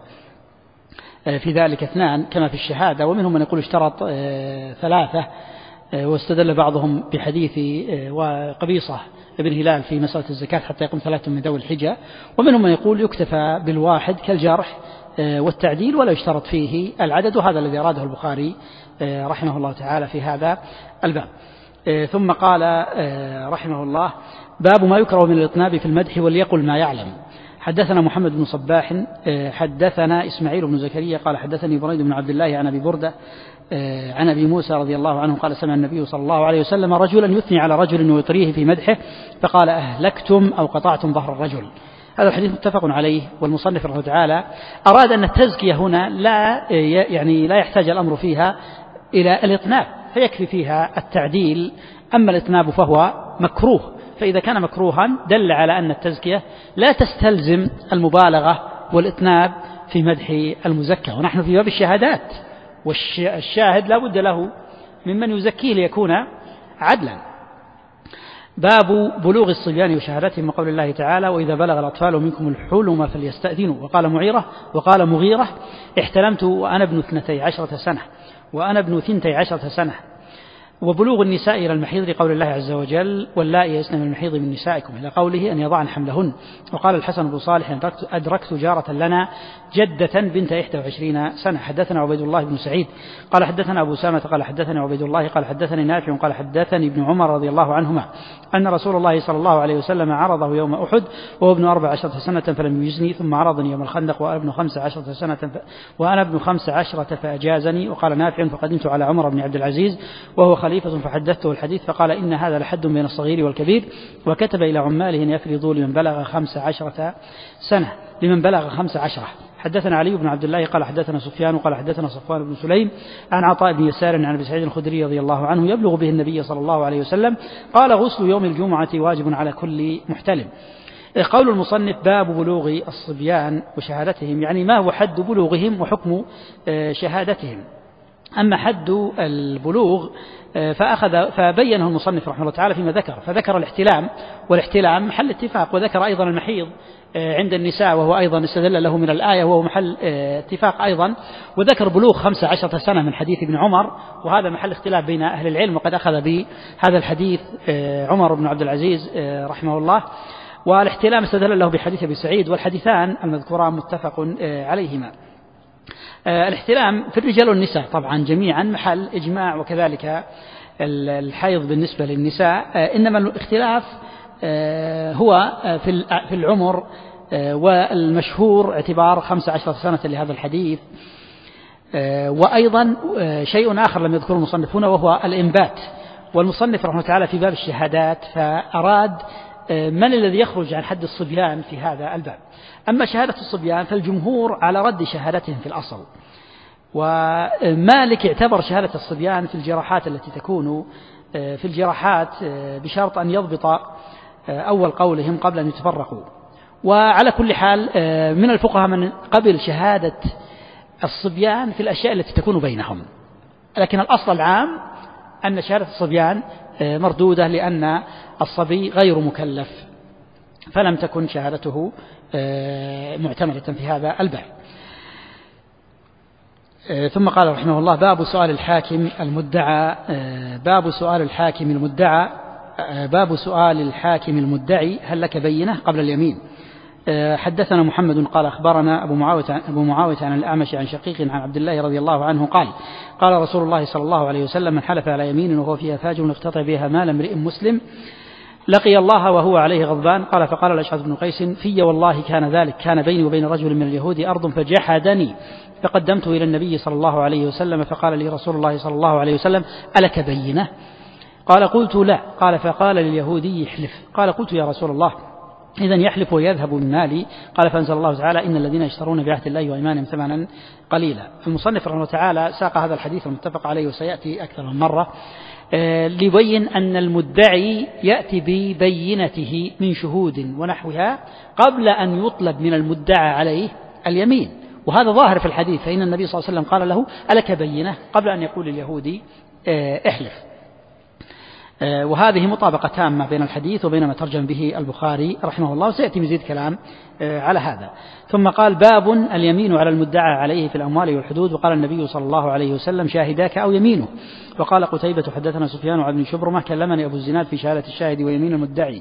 في ذلك 2 كما في الشهادة، ومنهم من يقول اشترط 3، واستدل بعضهم بحديث وقبيصة ابن هلال في مسألة الزكاة حتى يقوم 3 من ذوي الحجة، ومنهم من يقول يكتفى بالواحد كالجرح والتعديل ولا يشترط فيه العدد، وهذا الذي أراده البخاري رحمه الله تعالى في هذا الباب. ثم قال رحمه الله باب ما يكره من الإطناب في المدح وليقل ما يعلم. حدثنا محمد بن صباح حدثنا إسماعيل بن زكريا قال حدثني بريد بن عبد الله عن أبي بردة عن أبي موسى رضي الله عنه قال سمع النبي صلى الله عليه وسلم رجلا يثني على رجل ويطريه في مدحه فقال أهلكتم أو قطعتم ظهر الرجل. هذا الحديث متفق عليه. والمصنف رحمه تعالى أراد أن التزكية هنا لا يحتاج الأمر فيها إلى الإطناب، فيكفي فيها التعديل، أما الإطناب فهو مكروه، فإذا كان مكروها دل على أن التزكية لا تستلزم المبالغة والإطناب في مدح المزكى. ونحن في باب الشهادات، والشاهد لا بد له ممن يزكيه ليكون عدلا. باب بلوغ الصبيان وشهادتهم وقول الله تعالى وإذا بلغ الأطفال منكم الحلم فليستأذنوا. وقال مغيرة احتلمت وأنا ابن 12 سنة وأنا ابن 12 سنة. وبلوغ النساء إلى المحيض لقول الله عز وجل واللائي يئسن من المحيض من نسائكم إلى قوله أن يضعن حملهن. وقال الحسن بن صالح أدركت جارة لنا جدة بنت 21 سنة. حدثنا عبيد الله بن سعيد قال حدثنا أبو سامة قال حدثنا عبيد الله قال حدثني نافع قال حدثني ابن عمر رضي الله عنهما أن رسول الله صلى الله عليه وسلم عرضه يوم أحد وهو ابن 14 سنة فلم يجزني، ثم عرضني يوم الخندق وأنا ابن 15 سنة وأنا ابن 15 فأجازني. وقال نافع فقدمت على عمر بن عبد العزيز وهو خليفة فحدثته الحديث فقال إن هذا لحد بين الصغير والكبير، وكتب إلى عماله أن يفرضوا لمن بلغ 15 سنة. حدثنا علي بن عبد الله قال حدثنا سفيان قال حدثنا صفوان بن سليم عن عطاء بن يسار عن أبي سعيد الخدري رضي الله عنه يبلغ به النبي صلى الله عليه وسلم قال غسل يوم الجمعة واجب على كل محتلم. قول المصنف باب بلوغ الصبيان وشهادتهم، يعني ما هو حد بلوغهم وحكم شهادتهم. أما حد البلوغ فبينه المصنف رحمه الله تعالى فيما ذكر، فذكر الاحتلام، والاحتلام محل اتفاق، وذكر أيضا المحيض عند النساء وهو أيضا استدل له من الآية وهو محل اتفاق أيضا، وذكر بلوغ 15 سنة من حديث ابن عمر، وهذا محل اختلاف بين أهل العلم، وقد أخذ بهذا الحديث عمر بن عبد العزيز رحمه الله. والاحتلام استدل له بحديث أبي سعيد، والحديثان المذكوران متفق عليهما. الاحتلام في الرجال والنساء طبعا جميعا محل إجماع، وكذلك الحيض بالنسبة للنساء، إنما الاختلاف هو في العمر، والمشهور اعتبار 15 سنة لهذا الحديث. وأيضا شيء آخر لم يذكره المصنف هنا وهو الإنبات، والمصنف رحمه الله تعالى في باب الشهادات فأراد من الذي يخرج عن حد الصبيان في هذا الباب. أما شهادة الصبيان فالجمهور على رد شهادتهم في الأصل، ومالك اعتبر شهادة الصبيان في الجراحات التي تكون في الجراحات بشرط أن يضبط أول قولهم قبل أن يتفرقوا. وعلى كل حال من الفقهاء من قبل شهادة الصبيان في الأشياء التي تكون بينهم، لكن الأصل العام أن شهادة الصبيان مردودة، لأن الصبي غير مكلف، فلم تكن شهادته معتمدة في هذا الباب. ثم قال رحمه الله: باب سؤال الحاكم المدعى. باب سؤال الحاكم المدعي: هل لك بينة قبل اليمين؟ حدثنا محمد قال أخبرنا أبو معاوية عن الأعمش عن شقيق عن عبد الله رضي الله عنه قال: قال رسول الله صلى الله عليه وسلم: من حلف على يمين وهو فيها فاجر يقتطع بها مال امرئ مسلم لقي الله وهو عليه غضبان. قال: فقال الأشعث بن قيس: في والله كان ذلك، كان بيني وبين رجل من اليهود أرض فجحدني، فقدمته إلى النبي صلى الله عليه وسلم، فقال لي رسول الله صلى الله عليه وسلم: ألك بينة؟ قال: قلت لا. قال: فقال لليهودي: احلف. قال: قلت يا رسول الله إذن يحلف ويذهب من مالي؟ قال: فأنزل الله تعالى: إن الذين يشترون بعهد الله وأيمانهم ثمنا قليلا. المصنف رحمه الله تعالى ساق هذا الحديث المتفق عليه وسيأتي أكثر من مرة ليبين أن المدعي يأتي ببينته من شهود ونحوها قبل أن يطلب من المدعى عليه اليمين، وهذا ظاهر في الحديث، فإن النبي صلى الله عليه وسلم قال له: ألك بينة؟ قبل أن يقول اليهودي احلف. وهذه مطابقة تامة بين الحديث وبين ما ترجم به البخاري رحمه الله، وسيأتي مزيد كلام على هذا. ثم قال: باب اليمين على المدعى عليه في الأموال والحدود. وقال النبي صلى الله عليه وسلم: شاهداك أو يمينه. وقال قتيبة: حدثنا سفيان عن ابن شبرمة كلمني أبو الزناد في شهادة الشاهد ويمين المدعي،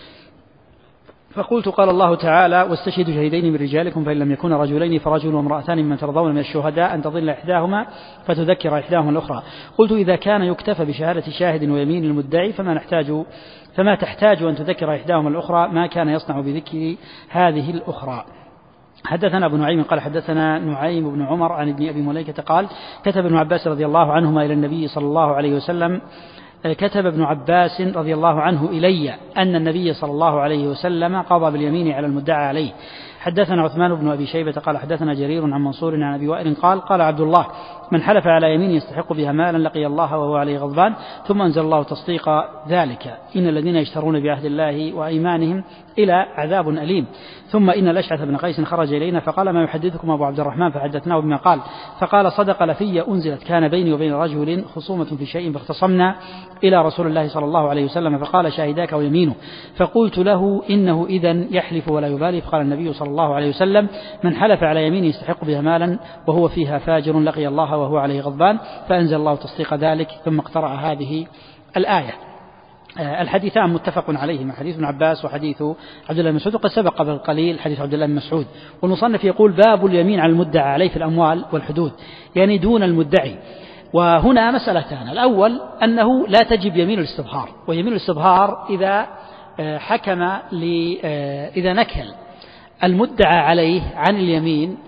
فقلت: قال الله تعالى: واستشهدوا شهيدين من رجالكم فإن لم يكونا رجلين فرجل وامرأتان ممن ترضون من الشهداء أن تضل إحداهما فتذكر إحداهما الأخرى. قلت: إذا كان يكتفى بشهادة شاهد ويمين المدعي فما تحتاج أن تذكر إحداهما الأخرى، ما كان يصنع بذكر هذه الأخرى. حدثنا أبو نعيم قال: حدثنا نعيم بن عمر عن ابن أبي مليكة قال: كتب ابن عباس رضي الله عنهما إلى النبي صلى الله عليه وسلم كتب ابن عباس رضي الله عنه إلي أن النبي صلى الله عليه وسلم قضى باليمين على المدعى عليه. حدثنا عثمان بن أبي شيبة قال: حدثنا جرير عن منصور عن أبي وائل قال: قال عبد الله: من حلف على يمين يستحق بها مالا لقي الله وهو عليه غضبان. ثم أنزل الله تصديق ذلك: إن الذين يشترون بعهد الله وأيمانهم إلى عذاب أليم. ثم إن الأشعث بن قيس خرج إلينا فقال: ما يحدثكم أبو عبد الرحمن؟ فحدثناه بما قال، فقال: صدق لفي أنزلت، كان بيني وبين رجل خصومة في شيء فاختصمنا إلى رسول الله صلى الله عليه وسلم، فقال: شاهداك ويمينه. فقلت له: إنه إذن يحلف ولا يبالي. فقال النبي صلى الله عليه وسلم: من حلف على يمين يستحق بها مالا وهو فيها فاجر لقي الله وهو عليه غضبان. فأنزل الله تصديق ذلك، ثم اقترأ هذه الآية. الحديثان متفق عليهما، حديث ابن عباس وحديث عبد الله بن مسعود، وقد سبق قبل قليل حديث عبد الله بن مسعود. والمصنف يقول: باب اليمين على المدعى عليه في الأموال والحدود، يعني دون المدعي. وهنا مسألتان: الأول أنه لا تجب يمين الاستظهار، ويمين الاستظهار إذا حكم إذا نكل المدعى عليه عن اليمين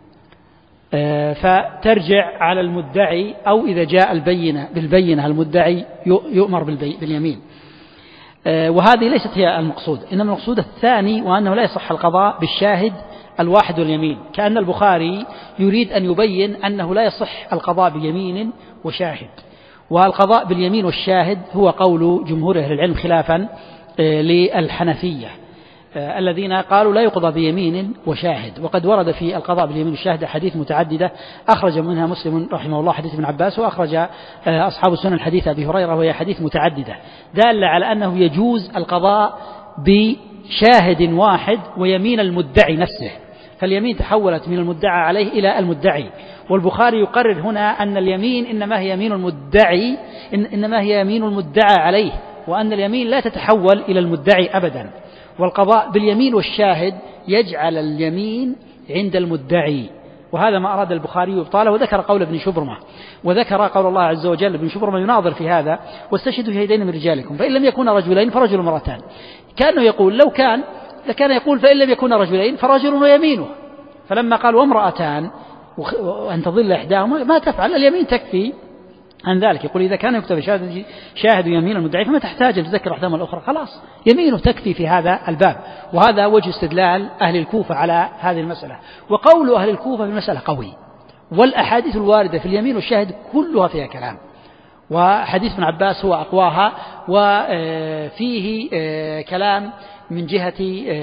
فترجع على المدعي، أو إذا جاء بالبينة المدعي يؤمر باليمين. وهذه ليست هي المقصود، إنما المقصود الثاني، وأنه لا يصح القضاء بالشاهد الواحد واليمين، كأن البخاري يريد أن يبين أنه لا يصح القضاء بيمين وشاهد. والقضاء باليمين والشاهد هو قول جمهور أهل العلم خلافا للحنفية، الذين قالوا لا يقضى بيمين وشاهد. وقد ورد في القضاء باليمين والشاهد حديث متعددة أخرج منها مسلم رحمه الله حديث ابن عباس، وأخرج أصحاب السنن حديث أبي هريرة، وهي حديث متعددة دالة على أنه يجوز القضاء بشاهد واحد ويمين المدعي نفسه، فاليمين تحولت من المدعى عليه إلى المدعي. والبخاري يقرر هنا أن اليمين إنما هي يمين المدعي، إنما هي يمين المدعى عليه، وأن اليمين لا تتحول إلى المدعي أبدا. والقضاء باليمين والشاهد يجعل اليمين عند المدعي، وهذا ما أراد البخاري إبطاله، وذكر قول ابن شبرمة، وذكر قول الله عز وجل. ابن شبرمة يناظر في هذا: واستشهدوا شهيدين من رجالكم فإن لم يكونا رجلين فرجل وامرأتان. كأنه يقول لو كان لكان يقول فإن لم يكونا رجلين فرجل ويمينه، فلما قال وامرأتان وأن تضل إحداهما ما تفعل، اليمين تكفي عن ذلك. يقول إذا كان يكتب شاهد يمين المدعي فما تحتاج أن تذكر أحداهما الأخرى، خلاص يمينه تكفي في هذا الباب. وهذا وجه استدلال أهل الكوفة على هذه المسألة. وقول أهل الكوفة في المسألة قوي، والأحاديث الواردة في اليمين والشاهد كلها فيها كلام، وحديث ابن عباس هو أقواها، وفيه كلام من جهة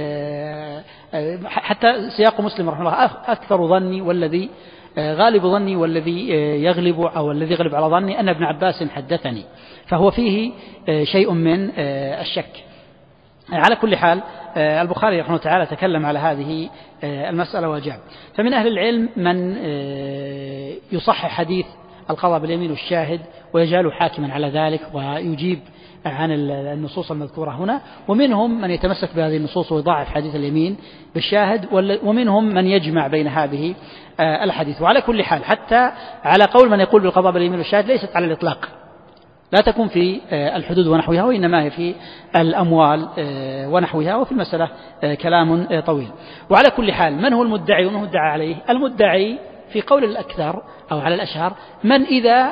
حتى سياق مسلم رحمه الله: أكثر ظني والذي غالب ظني والذي يغلب أو الذي يغلب على ظني أن ابن عباس حدثني، فهو فيه شيء من الشك. على كل حال البخاري رحمه الله تعالى تكلم على هذه المسألة وجاب. فمن أهل العلم من يصحح حديث القضاء باليمين والشاهد ويجعله حاكما على ذلك ويجيب عن النصوص المذكورة هنا، ومنهم من يتمسك بهذه النصوص ويضاعف حديث اليمين بالشاهد، ومنهم من يجمع بين هذه الحديث. وعلى كل حال حتى على قول من يقول بالقضاء باليمين والشاهد ليست على الإطلاق، لا تكون في الحدود ونحوها، وإنما هي في الأموال ونحوها، وفي المسألة كلام طويل. وعلى كل حال من هو المدعي ومن هو الدعاء عليه؟ المدعي في قول الأكثر أو على الأشهر من إذا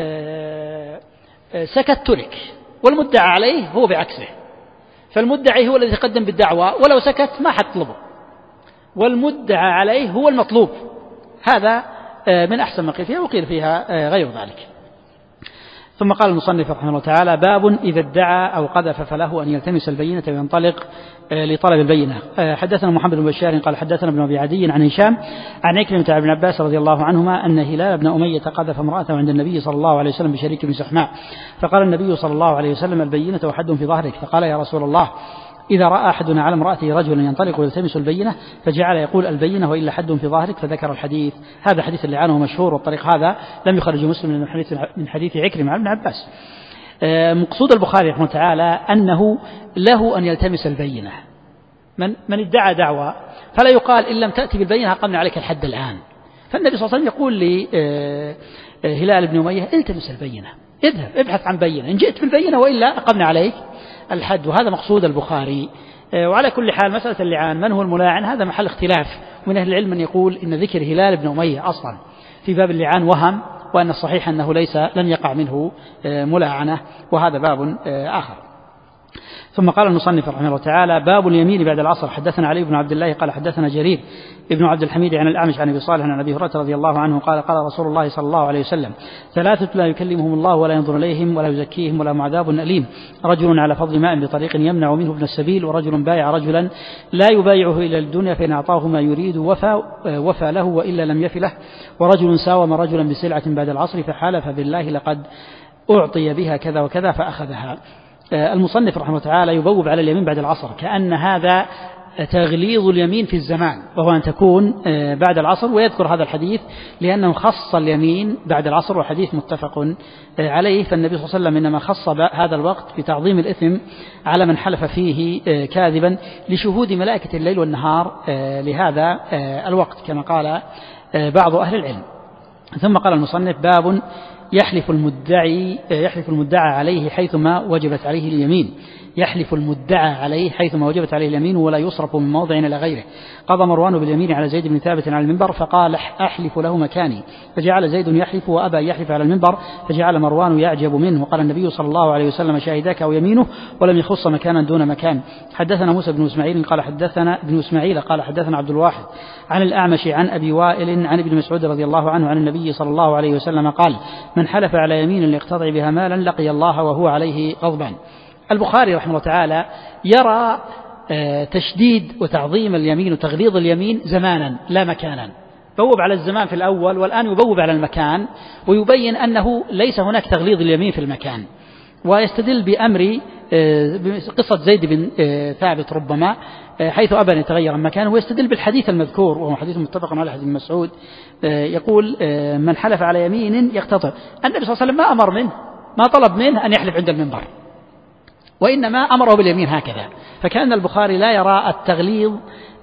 سكت ترك، والمدعى عليه هو بعكسه، فالمدعي هو الذي يقدم بالدعوة ولو سكت ما حد طلبه، والمدعى عليه هو المطلوب. هذا من أحسن ما قيل فيها، وقيل فيها غير ذلك. ثم قال المصنف رحمه الله تعالى: باب إذا ادعى أو قذف فله أن يلتمس البينة وينطلق لطلب البينة. حدثنا محمد بن بشار قال حدثنا ابن أبي عدي عن هشام عن عكرمة بن ابن عباس رضي الله عنهما أن هلال بن أمية قذف امرأته عند النبي صلى الله عليه وسلم بشريك بن سحماء، فقال النبي صلى الله عليه وسلم: البينة وحد في ظهرك. فقال: يا رسول الله، إذا رأى أحدنا على امرأته رجلا ينطلق ويلتمس البينة، فجعل يقول: البينة وإلا حد في ظهرك، فذكر الحديث. هذا حديث اللعان مشهور، والطريق هذا لم يخرج مسلم من حديث عكرمة عن ابن عباس. مقصود البخاري رحمه تعالى أنه له أن يلتمس البينة. من ادعى دعوة فلا يقال إن لم تأتي بالبينة أقمنا عليك الحد الآن. فالنبي صلى الله عليه وسلم يقول لهلال بن أمية: التمس البينة، اذهب ابحث عن بينة، إن جئت بالبينة وإلا أقمنا عليك الحد. وهذا مقصود البخاري. وعلى كل حال مسألة اللعان من هو الملاعن هذا محل اختلاف، ومن أهل العلم من يقول إن ذكر هلال بن أمية أصلا في باب اللعان وهم، وأن الصحيح أنه لم يقع منه ملاعنة، وهذا باب آخر. ثم قال المصنف رحمه الله تعالى: باب اليمين بعد العصر. حدثنا علي بن عبد الله قال حدثنا جرير ابن عبد الحميد عن الأعمش عن أبي صالح عن أبي هريرة رضي الله عنه قال: قال رسول الله صلى الله عليه وسلم: ثلاثة لا يكلمهم الله ولا ينظر إليهم ولا يزكيهم ولهم عذاب أليم: رجل على فضل ماء بطريق يمنع منه ابن السبيل، ورجل بايع رجلا لا يبايعه إلى الدنيا فإن أعطاه ما يريد وفى له وإلا لم يف له، ورجل ساوم رجلا بسلعة بعد العصر فحلف بالله لقد أعطي بها كذا وكذا فأخذها. المصنف رحمه الله تعالى يبوب على اليمين بعد العصر كأن هذا تغليظ اليمين في الزمان، وهو أن تكون بعد العصر، ويذكر هذا الحديث لأنه خص اليمين بعد العصر، وحديث متفق عليه. فالنبي صلى الله عليه وسلم إنما خص هذا الوقت بتعظيم الإثم على من حلف فيه كاذبا لشهود ملائكة الليل والنهار لهذا الوقت كما قال بعض أهل العلم. ثم قال المصنف: باب يحلف المدعى عليه حيثما وجبت عليه اليمين. يحلف المدعى عليه حيثما وجبت عليه اليمين ولا يصرف من موضع إلى غيره. قضى مروان باليمين على زيد بن ثابت على المنبر فقال: أحلف له مكاني، فجعل زيد يحلف وأبى يحلف على المنبر، فجعل مروان يعجب منه. وقال النبي صلى الله عليه وسلم: شاهداك أو يمينه، ولم يخص مكانا دون مكان. حدثنا موسى بن إسماعيل قال حدثنا عبد الواحد عن الأعمش عن أبي وائل عن ابن مسعود رضي الله عنه عن النبي صلى الله عليه وسلم قال: من حلف على يمين ليقتطع بها مالا لقي الله وهو عليه غضبان. البخاري رحمه الله تعالى يرى تشديد وتعظيم اليمين وتغليظ اليمين زمانا لا مكانا، بوب على الزمان في الأول والآن يبوب على المكان، ويبين أنه ليس هناك تغليظ اليمين في المكان. ويستدل بأمر قصة زيد بن ثابت ربما حيث أبى أن يتغير مكانه، ويستدل بالحديث المذكور وهو حديث متفق على حديث مسعود يقول من حلف على يمين يقتطع. النبي صلى الله عليه وسلم ما أمر منه، ما طلب منه أن يحلف عند المنبر، وإنما أمره باليمين هكذا. فكأن البخاري لا يرى التغليظ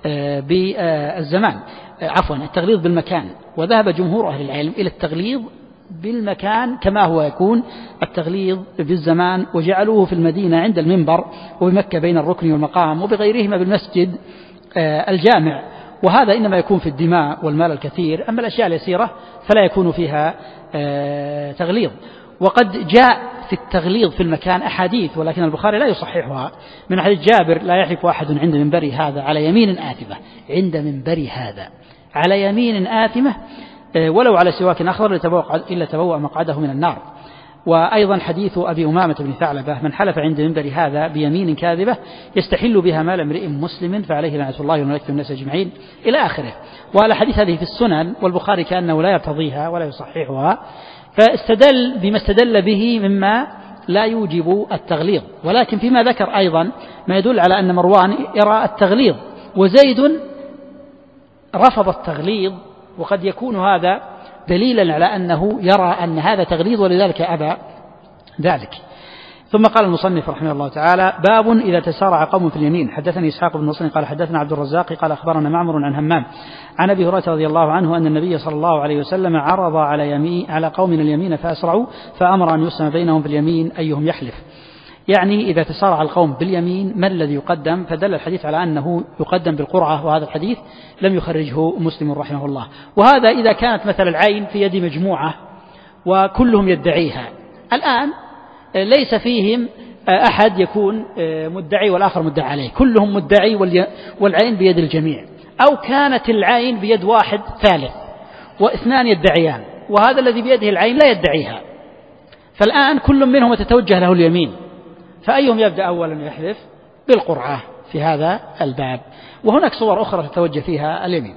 بالزمان، عفوا التغليظ بالمكان، وذهب جمهور أهل العلم إلى التغليظ بالمكان كما هو يكون التغليظ بالزمان، وجعلوه في المدينة عند المنبر، وبمكة بين الركن والمقام، وبغيرهما بالمسجد الجامع. وهذا إنما يكون في الدماء والمال الكثير، أما الأشياء اليسيرة فلا يكون فيها تغليظ. وقد جاء في التغليظ في المكان أحاديث، ولكن البخاري لا يصححها، من حديث جابر لا يحلف أحد عند منبري هذا على يمين آثمة، عند منبري هذا على يمين آثمة ولو على سواك أخضر إلا تبوأ مقعده من النار. وأيضا حديث أبي أمامة بن ثعلبة من حلف عند منبر هذا بيمين كاذبة يستحل بها مال امرئ مسلم فعليه لعنة الله والملائكة والناس أجمعين إلى آخره. والأحاديث هذه في السنن، والبخاري كأنه لا يرتضيها ولا يصححها، فاستدل بما استدل به مما لا يوجب التغليظ. ولكن فيما ذكر أيضا ما يدل على أن مروان يرى التغليظ وزيد رفض التغليظ، وقد يكون هذا دليلا على أنه يرى أن هذا تغليظ ولذلك أبى ذلك. ثم قال المصنف رحمه الله تعالى: باب إذا تسارع قوم في اليمين. حدثني إسحاق بن نصر قال حدثنا عبد الرزاق قال أخبرنا معمر عن همام عن أبي هريرة رضي الله عنه أن النبي صلى الله عليه وسلم عرض على قوم اليمين فأسرعوا فأمر أن يسمى بينهم في اليمين أيهم يحلف، يعني إذا تسارع القوم باليمين ما الذي يقدم؟ فدل الحديث على أنه يقدم بالقرعة، وهذا الحديث لم يخرجه مسلم رحمه الله. وهذا إذا كانت مثل العين في يد مجموعة وكلهم يدعيها. الآن ليس فيهم أحد يكون مدعي والآخر مدعي عليه، كلهم مدعي والعين بيد الجميع، أو كانت العين بيد واحد ثالث واثنان يدعيان، وهذا الذي بيده العين لا يدعيها، فالآن كل منهم تتوجه له اليمين، فأيهم يبدأ أولا يحلف؟ بالقرعة في هذا الباب. وهناك صور أخرى تتوجه فيها اليمين.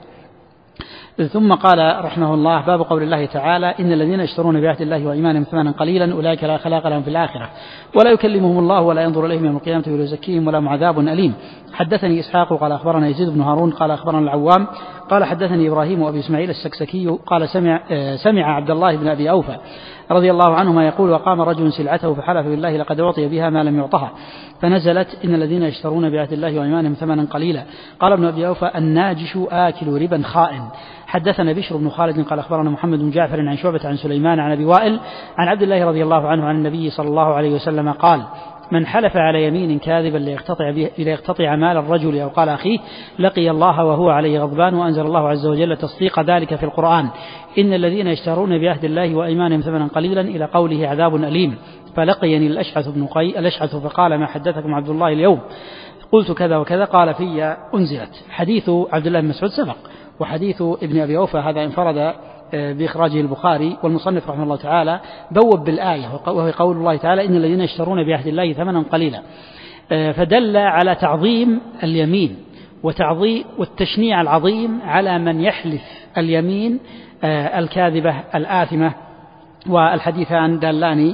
ثم قال رحمه الله: باب قول الله تعالى: إن الذين يشترون بعهد الله وإيمانهم ثمنا قليلا أولئك لا خلاق لهم في الآخرة ولا يكلمهم الله ولا ينظر إليهم يوم القيامة ولا يزكيهم ولهم عذاب أليم. حدثني إسحاق قال أخبرنا يزيد بن هارون قال أخبرنا العوام قال حدثني إبراهيم وأبي إسماعيل السكسكي قال سمع عبد الله بن أبي أوفى رضي الله عنهما يقول: وقام رجل سلعته فحلف بالله لقد أعطي بها ما لم يعطها، فنزلت: إن الذين يشترون بعهد الله وإيمانهم ثمنا قليلا. قال ابن أبي أوفى: الناجش آكل ربا خائن. حدثنا بشر بن خالد قال أخبرنا محمد بن جعفر عن شعبة عن سليمان عن أبي وائل عن عبد الله رضي الله عنه عن النبي صلى الله عليه وسلم قال: من حلف على يمين كاذبا ليقتطع مال الرجل أو قال أخيه لقي الله وهو عليه غضبان. وأنزل الله عز وجل تصديق ذلك في القرآن: إن الذين يشترون بعهد الله وإيمانهم ثمنا قليلا إلى قوله عذاب أليم. فلقيني الأشعث فقال: ما حدثكم عبد الله اليوم؟ قلت كذا وكذا. قال: في أنزلت. حديث عبد الله بن مسعود سبق، وحديث ابن أبي أوفى هذا انفرد بإخراجه البخاري. والمصنف رحمه الله تعالى بوب بالآية وهو قول الله تعالى: إن الذين يشترون بعهد الله ثمنا قليلا، فدل على تعظيم اليمين والتشنيع العظيم على من يحلف اليمين الكاذبة الآثمة، والحديثان دلان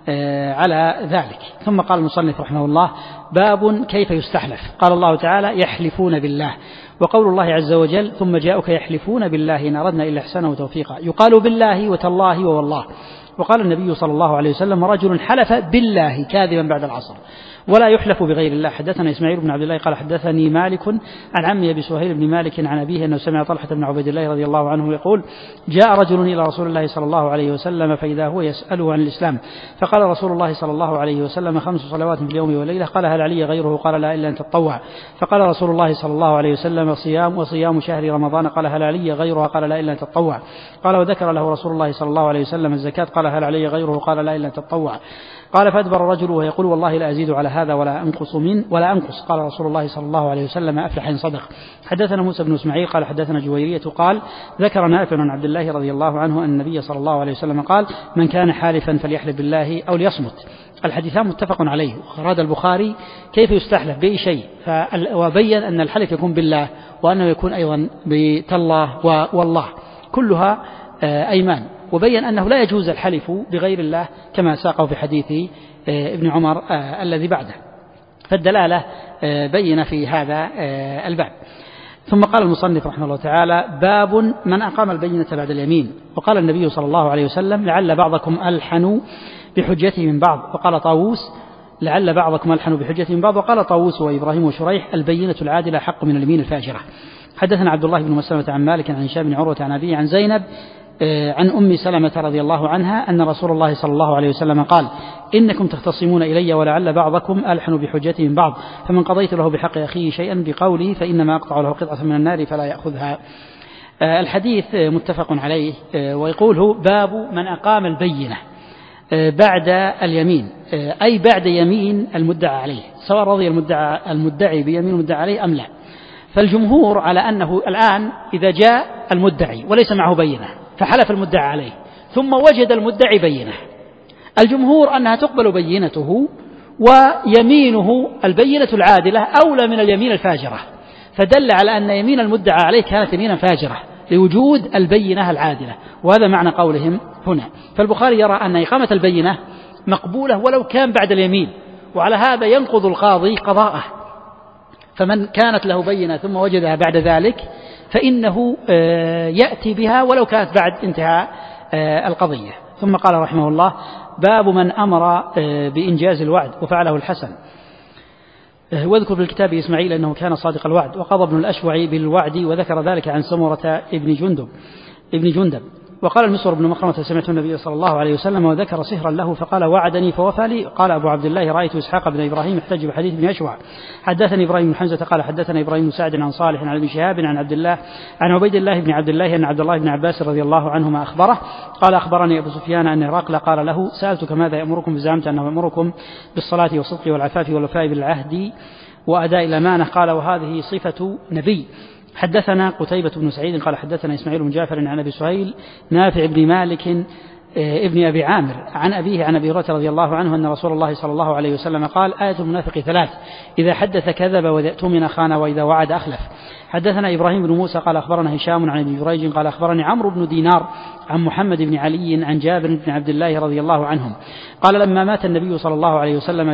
على ذلك. ثم قال المصنف رحمه الله: باب كيف يستحلف. قال الله تعالى: يحلفون بالله. وقول الله عز وجل: ثم جاءوك يحلفون بالله إن أردنا إلا إحسانا وتوفيقا، يقال بالله وتالله ووالله. وقال النبي صلى الله عليه وسلم: رجل حلف بالله كاذبا بعد العصر ولا يحلف بغير الله. حدثنا إسماعيل بن عبد الله قال حدثني مالك عن عمي أبي سهيل بن مالك عن أبيه أنه سمع طلحة بن عبيد الله رضي الله عنه يقول: جاء رجل إلى رسول الله صلى الله عليه وسلم فإذا هو يسأله عن الإسلام، فقال رسول الله صلى الله عليه وسلم: 5 صلوات في اليوم والليلة. قال: هل علي غيره؟ قال: لا إلا أن تطوع. فقال رسول الله صلى الله عليه وسلم: وصيام شهر رمضان. قال: هل علي غيرها؟ قال: لا إلا أن تطوع. قال: وذكر له رسول الله صلى الله عليه وسلم الزكاة. قال: هل علي غيره؟ قال: لا إلا أن تطوع. قال: فأدبر الرجل ويقول: والله لا أزيد على هذا ولا أنقص. قال رسول الله صلى الله عليه وسلم: أفلح إن صدق. حدثنا موسى بن إسماعيل قال حدثنا جويرية قال: ذكر نافع عن عبد الله رضي الله عنه أن النبي صلى الله عليه وسلم قال: من كان حالفا فليحلف بالله أو ليصمت. الحديثان متفق عليه. أراد البخاري كيف يستحلف بأي شيء، وبين أن الحلف يكون بالله، وأنه يكون أيضا بتالله والله، كلها أيمان، وبين أنه لا يجوز الحلف بغير الله كما ساقه في حديث ابن عمر الذي بعده. فالدلالة بين في هذا الباب. ثم قال المصنف رحمه الله تعالى: باب من أقام البينة بعد اليمين. وقال النبي صلى الله عليه وسلم: لعل بعضكم ألحن بحجته من بعض. وقال طاووس: لعل بعضكم ألحن بحجته من بعض. وقال طاووس وإبراهيم وشريح: البينة العادلة حق من اليمين الفاجرة. حدثنا عبد الله بن مسلمة عن مالك عن هشام بن عروة عن أبيه عن زينب عن أم سلمة رضي الله عنها أن رسول الله صلى الله عليه وسلم قال: إنكم تختصمون إلي ولعل بعضكم ألحن بحجته من بعض، فمن قضيت له بحق أخيه شيئا بقوله فإنما أقطع له قطعة من النار فلا يأخذها. الحديث متفق عليه. ويقوله: باب من أقام البينة بعد اليمين، أي بعد يمين المدعى عليه، سواء رضي المدعي بيمين المدعى عليه أم لا. فالجمهور على أنه الآن إذا جاء المدعي وليس معه بينة فحلف المدعى عليه ثم وجد المدعي بينة، الجمهور أنها تقبل بينته، ويمينه البينة العادلة أولى من اليمين الفاجرة، فدل على أن يمين المدعى عليه كانت يمينا فاجرة لوجود البينة العادلة، وهذا معنى قولهم هنا. فالبخاري يرى أن إقامة البينة مقبولة ولو كان بعد اليمين، وعلى هذا ينقض القاضي قضاءه، فمن كانت له بينة ثم وجدها بعد ذلك فإنه يأتي بها ولو كانت بعد انتهاء القضية. ثم قال رحمه الله: باب من أمر بإنجاز الوعد وفعله الحسن. واذكر في الكتاب إسماعيل أنه كان صادق الوعد. وقضى ابن الأشوع بالوعد وذكر ذلك عن سمرة ابن جندب. وقال المسور بن مخرمة: سمعت النبي صلى الله عليه وسلم وذكر سهرا له فقال: وعدني فوفى لي. قال أبو عبد الله: رأيت إسحاق بن إبراهيم يحتج بحديث ابن أشوع. حدثني إبراهيم بن حمزة قال: حدثنا إبراهيم بن سعد عن صالح عن ابن شهاب عن عبيد الله بن عبد الله أن عبد الله بن عباس رضي الله عنهما أخبره قال: أخبرني أبو سفيان أن هرقل قال له: سألتك ماذا يأمركم، فزعمت أنه يأمركم بالصلاة والصدق والعفاف والوفاء بالعهد وأداء الأمانة. قال: وهذه صفة نبي. حدثنا قتيبة بن سعيد قال: حدثنا إسماعيل بن جعفر عن أبي سهيل نافع بن مالك ابن أبي عامر عن أبيه عن أبي هريرة رضي الله عنه أن رسول الله صلى الله عليه وسلم قال: آية المنافق 3: إذا حدث كذب وإذا اؤتمن خان وإذا وعد أخلف. حدثنا إبراهيم بن موسى قال: أخبرنا هشام عن ابن جريج قال: أخبرني عمرو بن دينار عن محمد بن علي عن جابر بن عبد الله رضي الله عنهم قال: لما مات النبي صلى الله عليه وسلم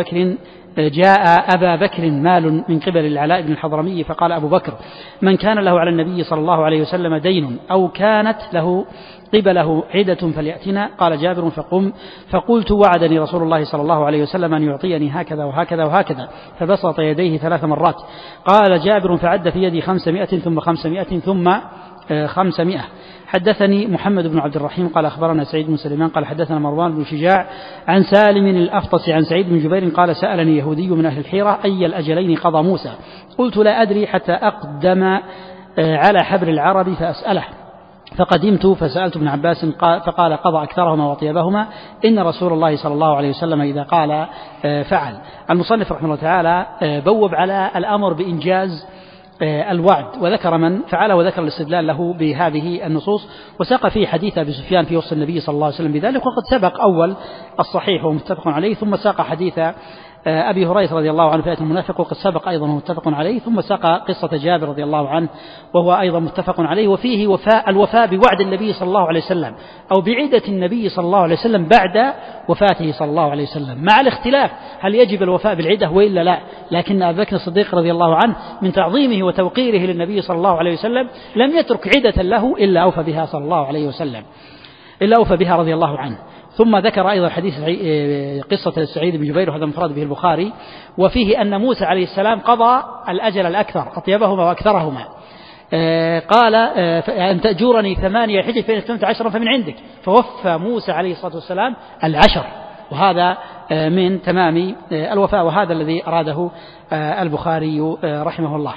جاء أبا بكر مال من قبل العلاء بن الحضرمي، فقال أبو بكر: من كان له على النبي صلى الله عليه وسلم دين أو كانت له قبله عدة فليأتنا. قال جابر: فقلت: وعدني رسول الله صلى الله عليه وسلم أن يعطيني هكذا وهكذا وهكذا، فبسط يديه 3 مرات. قال جابر: فعد في يدي 500 ثم 500 ثم 500. حدثني محمد بن عبد الرحيم قال: أخبرنا سعيد بن سليمان قال: حدثنا مروان بن شجاع عن سالم الأفطس عن سعيد بن جبير قال: سألني يهودي من أهل الحيرة أي الأجلين قضى موسى، قلت: لا أدري حتى أقدم على حبر العرب فأسأله، فقدمت فسألت ابن عباس فقال: قضى أكثرهما وطيبهما، إن رسول الله صلى الله عليه وسلم إذا قال فعل. المصنف رحمه الله تعالى بوب على الأمر بإنجاز الوعد، وذكر من فعله وذكر الاستدلال له بهذه النصوص، وساق فيه حديث أبي سفيان في وصف النبي صلى الله عليه وسلم بذلك، وقد سبق أول الصحيح ومتفق عليه، ثم ساق حديث أبي هريرة رضي الله عنه في آية المنافق وقد سبق أيضا متفق عليه، ثم ساق قصة جابر رضي الله عنه وهو أيضا متفق عليه، وفيه الوفاء بوعد النبي صلى الله عليه وسلم أو بعدة النبي صلى الله عليه وسلم بعد وفاته صلى الله عليه وسلم، مع الاختلاف هل يجب الوفاء بالعدة وإلا لا، لكن أبي بكر الصديق رضي الله عنه من تعظيمه وتوقيره للنبي صلى الله عليه وسلم لم يترك عدة له إلا أوفى بها صلى الله عليه وسلم، إلا أوفى بها رضي الله عنه. ثم ذكر أيضا حديث قصة سعيد بن جبير وهذا مفرد به البخاري، وفيه أن موسى عليه السلام قضى الأجل الأكثر أطيبهما وأكثرهما، قال: أن تأجرني 8 حجج فإن استمت 10 فمن عندك، فوفى موسى عليه الصلاة والسلام 10، وهذا من تمام الوفاء، وهذا الذي أراده البخاري رحمه الله.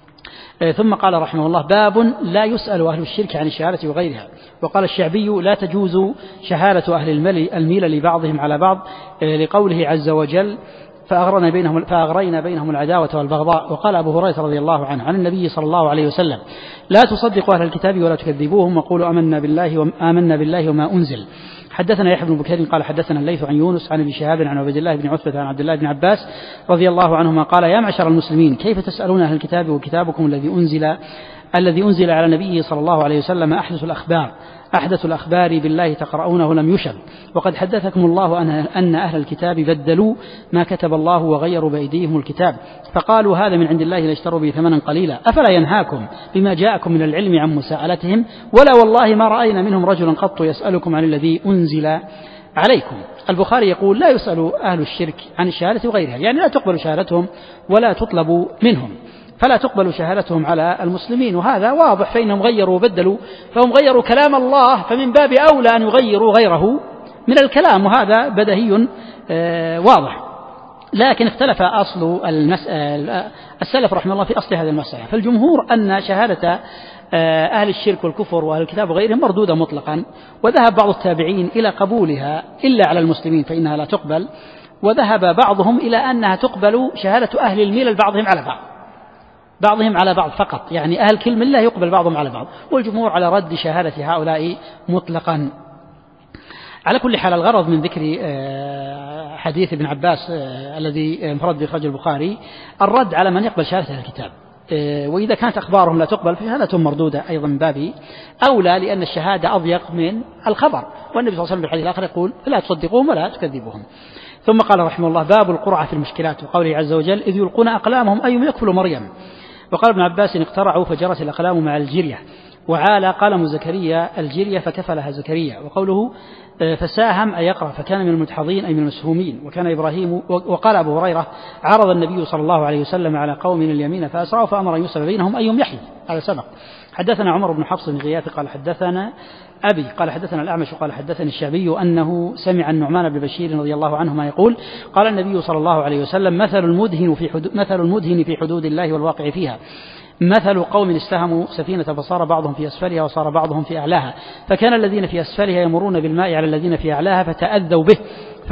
ثم قال رحمه الله: باب لا يسأل أهل الشرك عن الشهادة وغيرها. وقال الشعبي: لا تجوز شهادة أهل الميل لبعضهم على بعض، لقوله عز وجل: فأغرينا بينهم العداوة والبغضاء. وقال أبو هريرة رضي الله عنه عن النبي صلى الله عليه وسلم: لا تصدقوا أهل الكتاب ولا تكذبوهم وقولوا آمنا بالله وما أنزل. حدثنا يحيى بن بكير قال حدثنا الليث عن يونس عن ابي شهاب عن عبد الله بن عتبة عن عبد الله بن عباس رضي الله عنهما قال: يا معشر المسلمين، كيف تسألون أهل الكتاب وكتابكم الذي أنزل على نبيه صلى الله عليه وسلم أحدث الأخبار بالله تقرؤونه لم يشب، وقد حدثكم الله أن أهل الكتاب بدلوا ما كتب الله وغيروا بأيديهم الكتاب، فقالوا هذا من عند الله لاشتروا به ثمنا قليلا، أفلا ينهاكم بما جاءكم من العلم عن مساءلتهم؟ ولا والله ما رأينا منهم رجلا قط يسألكم عن الذي أنزل عليكم. البخاري يقول: لا يسأل أهل الشرك عن الشهادة وغيرها، يعني لا تقبل شهادتهم ولا تطلب منهم، فلا تقبل شهادتهم على المسلمين، وهذا واضح، فإنهم غيروا وبدلوا، فهم غيروا كلام الله، فمن باب أولى أن يغيروا غيره من الكلام، وهذا بديهي واضح. لكن اختلف أصل السلف رحمه الله في أصل هذه المسألة، فالجمهور أن شهادة أهل الشرك والكفر وأهل الكتاب وغيرهم مردودة مطلقا، وذهب بعض التابعين إلى قبولها إلا على المسلمين فإنها لا تقبل، وذهب بعضهم إلى أنها تقبل شهادة أهل الملل بعضهم على بعض فقط، يعني أهل كل ملة يقبل بعضهم على بعض، والجمهور على رد شهادة هؤلاء مطلقا. على كل حال، الغرض من ذكر حديث ابن عباس الذي انفرد به البخاري الرد على من يقبل شهادة أهل الكتاب، وإذا كانت أخبارهم لا تقبل فشهادتهم مردودة أيضا من باب أولى، لأن الشهادة أضيق من الخبر، والنبي صلى الله عليه وسلم في الحديث الآخر يقول: فلا تصدقوهم ولا تكذبوهم. ثم قال رحمه الله: باب القرعة في المشكلات، وقوله عز وجل: إذ يلقون أقلامهم أيهم يكفل مريم. وقال ابن عباس: اقترعوا فجرت الأقلام مع الجرية، وعالى قلم زكريا الجرية فكفلها زكريا. وقوله فساهم أي يقرأ، فكان من المدحضين أي من المسهومين. وكان إبراهيم. وقال أبو هريرة: عرض النبي صلى الله عليه وسلم على قوم اليمين فأسرعوا فأمر أن يسب بينهم أيهم يحلف. هذا سبق. حدثنا عمر بن حفص بن غياث قال حدثنا أبي قال حدثنا الأعمش قال حدثني الشعبي أنه سمع النعمان بن بشير رضي الله عنهما يقول: قال النبي صلى الله عليه وسلم: مثل المدهن في حدود الله والواقع فيها مثل قوم استهموا سفينة فصار بعضهم في أسفلها وصار بعضهم في أعلاها، فكان الذين في أسفلها يمرون بالماء على الذين في أعلاها فتأذوا به،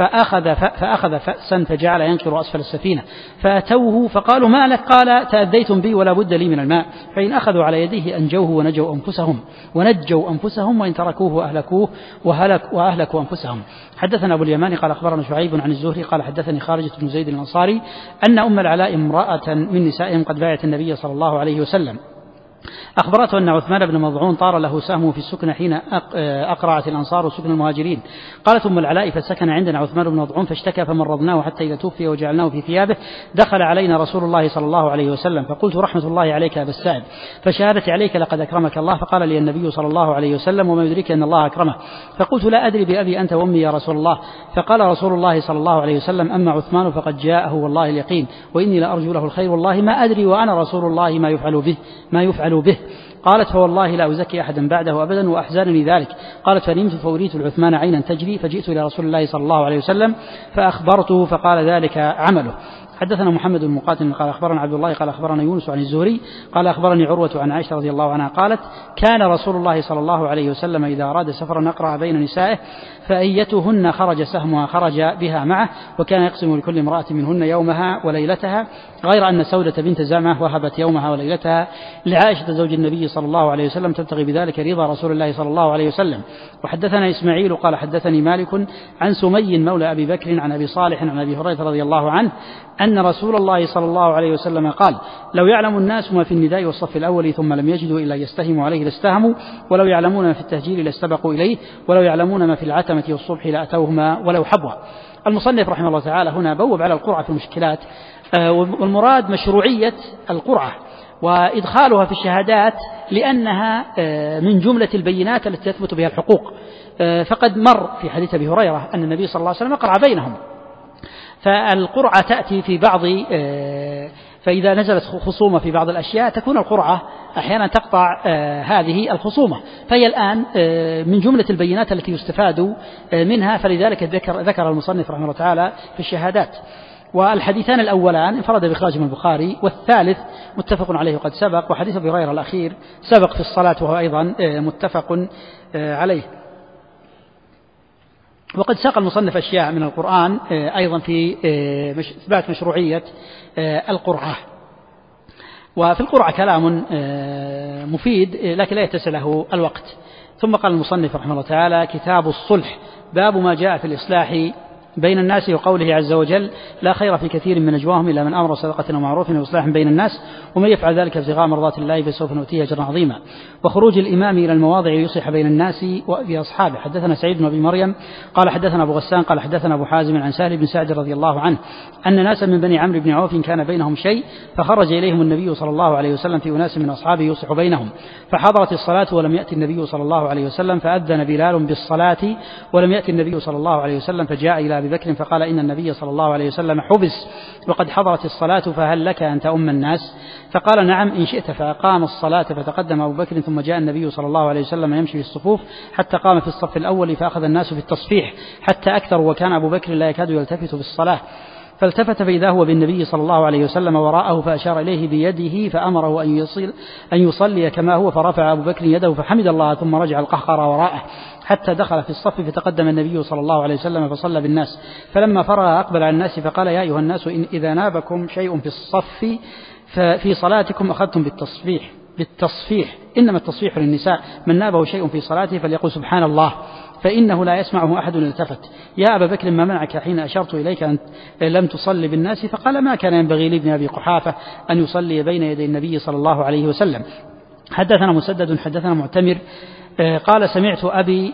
فأخذ فأسا فجعل ينكر أسفل السفينة، فأتوه فقالوا: ما لك؟ قال: تأذيتم بي ولا بد لي من الماء، فإن أخذوا على يديه أنجوه ونجوا أنفسهم وإن تركوه أهلكوه وأهلكوا أنفسهم. حدثنا أبو اليمان قال أخبرنا شعيب عن الزهري قال حدثني خارجة بن زيد الأنصاري أن أم العلاء امرأة من نسائهم قد بايعت النبي صلى الله عليه وسلم، أخبرته أن عثمان بن مضعون طار له سهمه في السكن حين أقرعت الأنصار سكن المهاجرين. قالت أم العلاء: فسكن عندنا عثمان بن مضعون فاشتكى فمرضناه حتى إذا توفي وجعلناه في ثيابه دخل علينا رسول الله صلى الله عليه وسلم، فقلت: رحمة الله عليك أبا السائب، فشهادتي عليك لقد أكرمك الله. فقال لي النبي صلى الله عليه وسلم: وما يدريك أن الله أكرمه؟ فقلت: لا أدري بأبي أنت وأمي يا رسول الله. فقال رسول الله صلى الله عليه وسلم: أما عثمان فقد جاءه والله اليقين، وإني لأرجو له الخير والله ما أدري وأنا رسول الله ما يفعل به. قالت: فوالله لا أزكي أحدا بعده أبدا وأحزنني ذلك. قالت: فنمت فوريت العثمان عينا تجري، فجئت إلى رسول الله صلى الله عليه وسلم فأخبرته فقال: ذلك عمله. حدثنا محمد بن مقاتل قال أخبرنا عبد الله قال أخبرنا يونس عن الزهري قال أخبرني عروة عن عائشة رضي الله عنها قالت: كان رسول الله صلى الله عليه وسلم إذا أراد سفرا أقرع بين نسائه، فأيتهن خرج سهمها خرج بها معه، وكان يقسم لكل امرأة منهن يومها وليلتها، غير أن سودة بنت زمعة وهبت يومها وليلتها لعائشة زوج النبي صلى الله عليه وسلم تبتغي بذلك رضا رسول الله صلى الله عليه وسلم. وحدثنا إسماعيل قال حدثني مالك عن سمي مولى أبي بكر عن أبي صالح عن أبي هريرة رضي الله عنه أن رسول الله صلى الله عليه وسلم قال: لو يعلم الناس ما في النداء والصف الأول ثم لم يجدوا إلا يستهموا عليه لاستهموا، ولو يعلمون ما في التهجير لاستبقوا إليه، ولو يعلمون ما في العتمة والصبح لأتوهما ولو حبوا. المصنف رحمه الله تعالى هنا بوب على القرعة في المشكلات، والمراد مشروعية القرعة وإدخالها في الشهادات لأنها من جملة البينات التي تثبت بها الحقوق. فقد مر في حديث أبي هريرة أن النبي صلى الله عليه وسلم قرع بينهم، فالقرعة تأتي في بعض فإذا نزلت خصومة في بعض الأشياء تكون القرعة أحيانا تقطع هذه الخصومة، فهي الآن من جملة البينات التي يستفاد منها، فلذلك ذكر المصنف رحمه الله تعالى في الشهادات. والحديثان الأولان انفرد بإخراجهما البخاري، والثالث متفق عليه وقد سبق، وحديث أبي هريرة الأخير سبق في الصلاة وهو أيضا متفق عليه. وقد ساق المصنف أشياء من القرآن أيضا في إثبات مشروعية القرعة. وفي القرعة كلام مفيد لكن لا يتسع له الوقت. ثم قال المصنف رحمه الله تعالى: كتاب الصلح، باب ما جاء في الإصلاح بين الناس، وقوله عز وجل: لا خير في كثير من نجواهم إلا من أمر صدقة ومعروف وإصلاح بين الناس، ومن يفعل ذلك ابتغاء مرضات الله فسوف نؤتيه أجرا عظيما. وخروج الإمام إلى المواضع يصلح بين الناس وأصحابه. حدثنا سعيد بن أبي مريم قال حدثنا أبو غسان قال حدثنا أبو حازم عن سهل بن سعد رضي الله عنه أن ناسا من بني عمرو بن عوف كان بينهم شيء، فخرج إليهم النبي صلى الله عليه وسلم في أناس من أصحابه يصلح بينهم، فحضرت الصلاة ولم يأتي النبي صلى الله عليه وسلم، فأذن بلال بالصلاة ولم يأتي النبي صلى الله عليه وسلم، فجاء إلى أبي بكر فقال: إن النبي صلى الله عليه وسلم حبس وقد حضرت الصلاة، فهل لك أن تؤم الناس؟ فقال: نعم إن شئت. فأقام الصلاة، فتقدم أبو بكر، ثم جاء النبي صلى الله عليه وسلم يمشي في الصفوف حتى قام في الصف الأول، فأخذ الناس في التصفيح حتى أكثروا، وكان أبو بكر لا يكاد يلتفت بالصلاة، فالتفت فإذا هو بالنبي صلى الله عليه وسلم وراءه، فأشار إليه بيده فأمره أن يصلي كما هو، فرفع أبو بكر يده فحمد الله، ثم رجع القهقرى وراءه حتى دخل في الصف، فتقدم النبي صلى الله عليه وسلم فصلى بالناس، فلما فرغ أقبل على الناس فقال: يا أيها الناس، إذا نابكم شيء في الصف ففي صلاتكم أخذتم بالتصفيح، إنما التصفيح للنساء، من نابه شيء في صلاته فليقل سبحان الله، فإنه لا يسمعه أحد التفت. يا أبا بكر ما منعك حين أشرت إليك أن لم تصلي بالناس؟ فقال: ما كان ينبغي لابن أبي قحافة أن يصلي بين يدي النبي صلى الله عليه وسلم. حدثنا مسدد حدثنا معتمر قال: سمعت أبي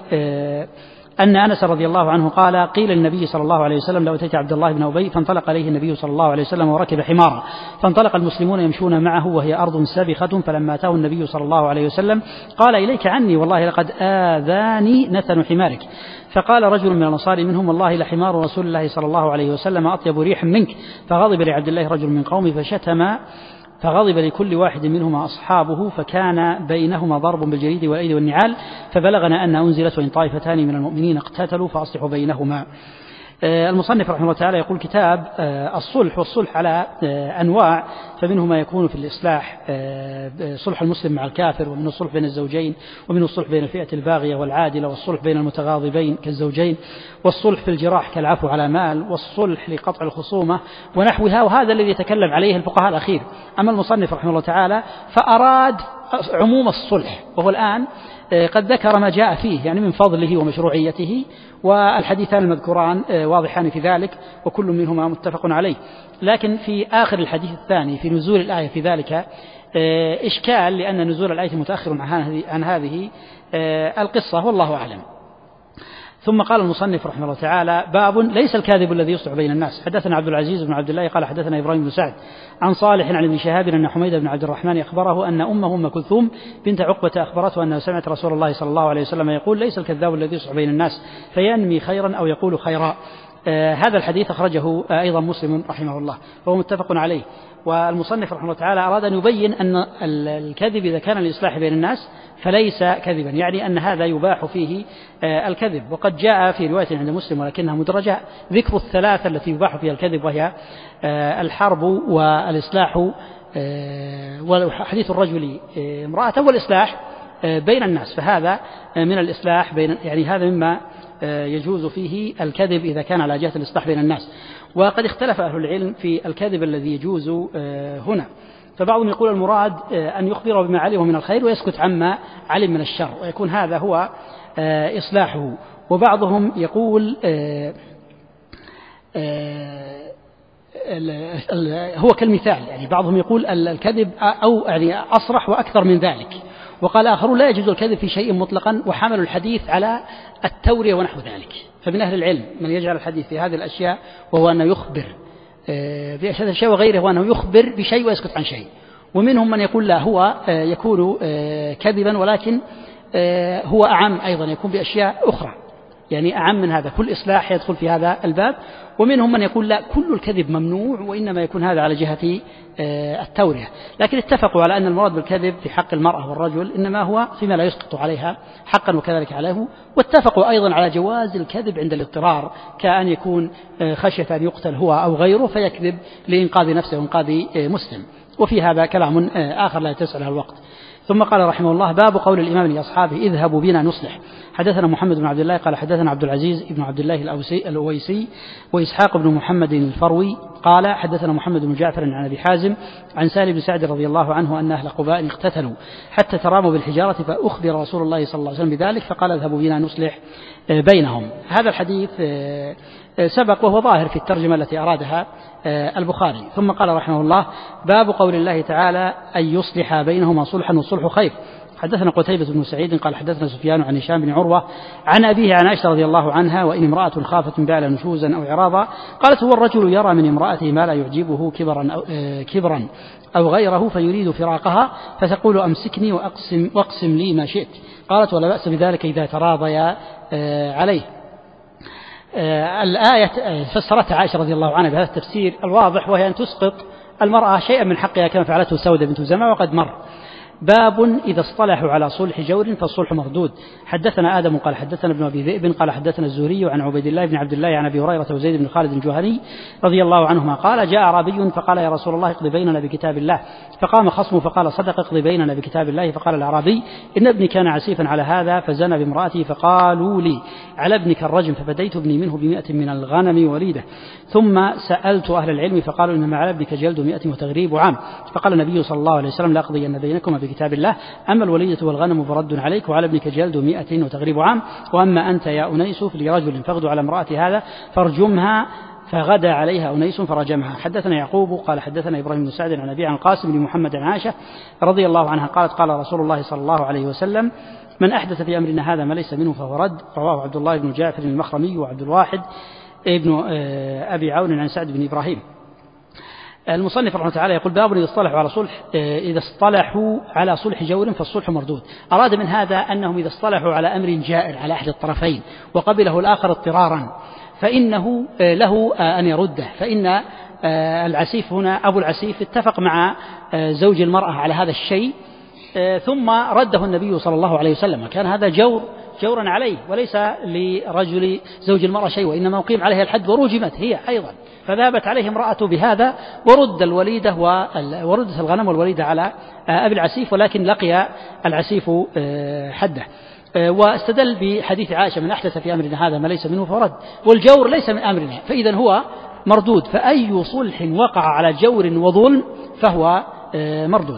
أن أنس رضي الله عنه قال: قيل للنبي صلى الله عليه وسلم: لو أتيت عبد الله بن أبي، فانطلق عليه النبي صلى الله عليه وسلم وركب حمارا، فانطلق المسلمون يمشون معه وهي أرض سابخة، فلما أتاه النبي صلى الله عليه وسلم قال: إليك عني، والله لقد آذاني نتن حمارك. فقال رجل من الأنصار منهم: والله لحمار رسول الله صلى الله عليه وسلم أطيب ريح منك. فغضب لعبد الله رجل من قومه فشتم، فغضب لكل واحد منهما أصحابه، فكان بينهما ضرب بالجريد والأيدي والنعال، فبلغنا أن أنزلت: وإن طائفتان من المؤمنين اقتتلوا فأصلحوا بينهما. المصنف رحمه الله تعالى يقول: كتاب الصلح، والصلح على أنواع، فمنه ما يكون في الإصلاح صلح المسلم مع الكافر، ومنه الصلح بين الزوجين، ومنه الصلح بين الفئة الباغية والعادلة، والصلح بين المتغاضبين كالزوجين، والصلح في الجراح كالعفو على مال، والصلح لقطع الخصومة ونحوها، وهذا الذي يتكلم عليه الفقهاء الأخير. أما المصنف رحمه الله تعالى فأراد عموم الصلح، وهو الآن قد ذكر ما جاء فيه يعني من فضله ومشروعيته، والحديثان المذكوران واضحان في ذلك، وكل منهما متفق عليه. لكن في آخر الحديث الثاني في نزول الآية في ذلك إشكال، لأن نزول الآية متأخر عن هذه القصة، والله أعلم. ثم قال المصنف رحمه الله تعالى: باب ليس الكاذب الذي يصلح بين الناس. حدثنا عبد العزيز بن عبد الله قال حدثنا إبراهيم بن سعد عن صالح عن ابن شهاب أن حميد بن عبد الرحمن أخبره أن أمه أم كلثوم بنت عقبة أخبرته أنها سمعت رسول الله صلى الله عليه وسلم يقول: ليس الكذاب الذي يصلح بين الناس فينمي خيرا أو يقول خيرا. هذا الحديث أخرجه أيضا مسلم رحمه الله، وهو متفق عليه. والمصنف رحمه الله تعالى أراد أن يبين أن الكذب إذا كان للإصلاح بين الناس فليس كذبا، يعني أن هذا يباح فيه الكذب. وقد جاء في رواية عند مسلم ولكنها مدرجة ذكر الثلاثة التي يباح فيها الكذب، وهي الحرب والإصلاح وحديث الرجل امرأته والإصلاح بين الناس، فهذا من الإصلاح بين، يعني هذا مما يجوز فيه الكذب إذا كان على جهة الإصلاح بين الناس. وقد اختلف أهل العلم في الكذب الذي يجوز هنا، فبعضهم يقول المراد أن يخبر بما علمه من الخير ويسكت عما علم من الشر، ويكون هذا هو إصلاحه. وبعضهم يقول هو كالمثال، يعني بعضهم يقول الكذب أو يعني أصرح وأكثر من ذلك. وقال آخرون لا يجوز الكذب في شيء مطلقا، وحملوا الحديث على التورية ونحو ذلك. فمن أهل العلم من يجعل الحديث في هذه الأشياء، وهو أنه يخبر بأشياء الشيء وغيره، وأنه يخبر بشيء ويسكت عن شيء. ومنهم من يقول لا، هو يكون كذبا ولكن هو أعم أيضا، يكون بأشياء أخرى، يعني أعم من هذا، كل إصلاح يدخل في هذا الباب. ومنهم من يقول لا، كل الكذب ممنوع، وإنما يكون هذا على جهة التورية. لكن اتفقوا على أن المراد بالكذب في حق المرأة والرجل إنما هو فيما لا يسقط عليها حقا وكذلك عليه. واتفقوا أيضا على جواز الكذب عند الاضطرار، كأن يكون خشية أن يقتل هو أو غيره فيكذب لإنقاذ نفسه وإنقاذ مسلم. وفي هذا كلام آخر لا يتسع له الوقت. ثم قال رحمه الله: باب قول الإمام لأصحابه: اذهبوا بنا نصلح. حدثنا محمد بن عبد الله قال حدثنا عبد العزيز بن عبد الله الأويسي وإسحاق بن محمد الفروي قال حدثنا محمد بن جعفر عن أبي حازم عن سالم بن سعد رضي الله عنه أن أهل قباء اقتتلوا حتى تراموا بالحجارة فأخبر رسول الله صلى الله عليه وسلم بذلك فقال اذهبوا بنا نصلح بينهم. هذا الحديث سبق وهو ظاهر في الترجمة التي أرادها البخاري. ثم قال رحمه الله باب قول الله تعالى أن يصلح بينهما صلحا والصلح خير. حدثنا قتيبة بن سعيد قال حدثنا سفيان عن هشام بن عروة عن أبيه عن عائشة رضي الله عنها وإن امرأة خافت من بعل نشوزا أو إعراضا قالت هو الرجل يرى من امرأته ما لا يعجبه كبرا أو غيره فيريد فراقها فتقول أمسكني واقسم لي ما شئت. قالت ولا بأس بذلك إذا تراضيا عليه. الآية فسرتها عائشة رضي الله عنها بهذا التفسير الواضح وهي أن تسقط المرأة شيئا من حقها كما فعلته سودة بنت زمعة وقد مر. باب إذا اصطلحوا على صلح جور فالصلح مردود. حدثنا آدم قال حدثنا ابن أبي ذئب قال حدثنا الزهري عن عبيد الله بن عبد الله عن أبي هريرة وزيد بن خالد الجهني رضي الله عنهما قال جاء أعرابي فقال يا رسول الله اقض بيننا بكتاب الله فقام خصمه فقال صدق اقض بيننا بكتاب الله. فقال الأعرابي إن ابني كان عسيفا على هذا فزنى بامرأته فقالوا لي على ابنك الرجم ففديت ابني منه ب100 من الغنم وليدة ثم سألت أهل العلم فقالوا إنما على ابنك جلد 100 وتغريب عام. فقال النبي صلى الله عليه وسلم لأقضين بينكما بكتاب الله أما الوليدة والغنم فرد عليك وعلى ابنك جلد 100 وتغريب عام وأما أنت يا أنيس لرجل فاغدو على امرأة هذا فارجمها فغدا عليها أنيس فرجمها. حدثنا يعقوب قال حدثنا إبراهيم بن سعد عن أبي عن القاسم بن محمد عن عائشة رضي الله عنها قالت قال رسول الله صلى الله عليه وسلم من أحدث في أمرنا هذا ما ليس منه فهو رد. رواه عبد الله بن جعفر المخرمي وعبد الواحد ابن أبي عون عن سعد بن إبراهيم. المصنف رحمه تعالى يقول باب إذا اصطلحوا على صلح جور فالصلح مردود. أراد من هذا أنهم إذا اصطلحوا على أمر جائر على أحد الطرفين وقبله الآخر اضطرارا فإنه له أن يرده. فإن العسيف هنا أبو العسيف اتفق مع زوج المرأة على هذا الشيء ثم رده النبي صلى الله عليه وسلم. كان هذا جورا عليه وليس لرجل زوج المرأة شيء وإنما أقيم عليها الحد ورجمت هي أيضا فذهبت عليه امرأته بهذا وردت الغنم والوليدة على أبي العسيف ولكن لقي العسيف حده. واستدل بحديث عائشة من أحدث في أمرنا هذا ما ليس منه فرد والجور ليس من أمرنا فإذا هو مردود. فأي صلح وقع على جور وظلم فهو مردود.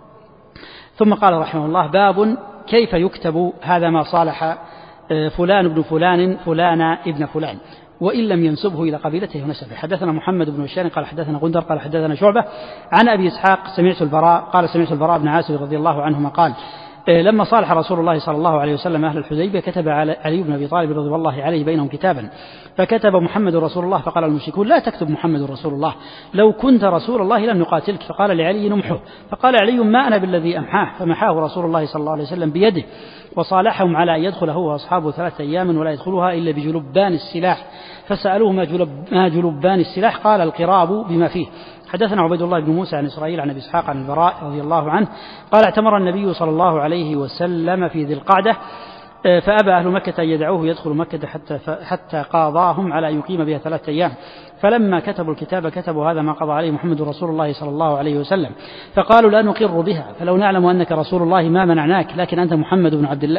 ثم قال رحمه الله باب كيف يكتب هذا ما صالح فلان ابن فلان ابن فلان وإن لم ينسبه إلى قبيلته ونسبه. حدثنا محمد بن بشار قال حدثنا غندر قال حدثنا شعبة عن أبي إسحاق سمعت البراء بن عازب رضي الله عنهما قال لما صالح رسول الله صلى الله عليه وسلم أهل الحديبية كتب علي بن أبي طالب رضي الله عليه بينهم كتابا فكتب محمد رسول الله فقال المشركون لا تكتب محمد رسول الله لو كنت رسول الله لم نقاتلك. فقال لعلي نمحه فقال علي ما أنا بالذي أمحاه فمحاه رسول الله صلى الله عليه وسلم بيده وصالحهم على أن يدخل هو وأصحابه 3 أيام ولا يدخلها إلا بجلبان السلاح فسألوه ما جلبان السلاح قال القراب بما فيه. حدثنا عبيد الله بن موسى عن إسرائيل عن أبي إسحاق عن البراء رضي الله عنه قال اعتمر النبي صلى الله عليه وسلم في ذي القعدة فأبى أهل مكة أن يدعوه يدخل مكة حتى قاضاهم على أن يقيم بها 3 أيام. فلما كتبوا الكتاب كتبوا هذا ما قضى عليه محمد رسول الله صلى الله عليه وسلم فقالوا لا نقر بها فلو نعلم أنك رسول الله ما منعناك لكن أنت محمد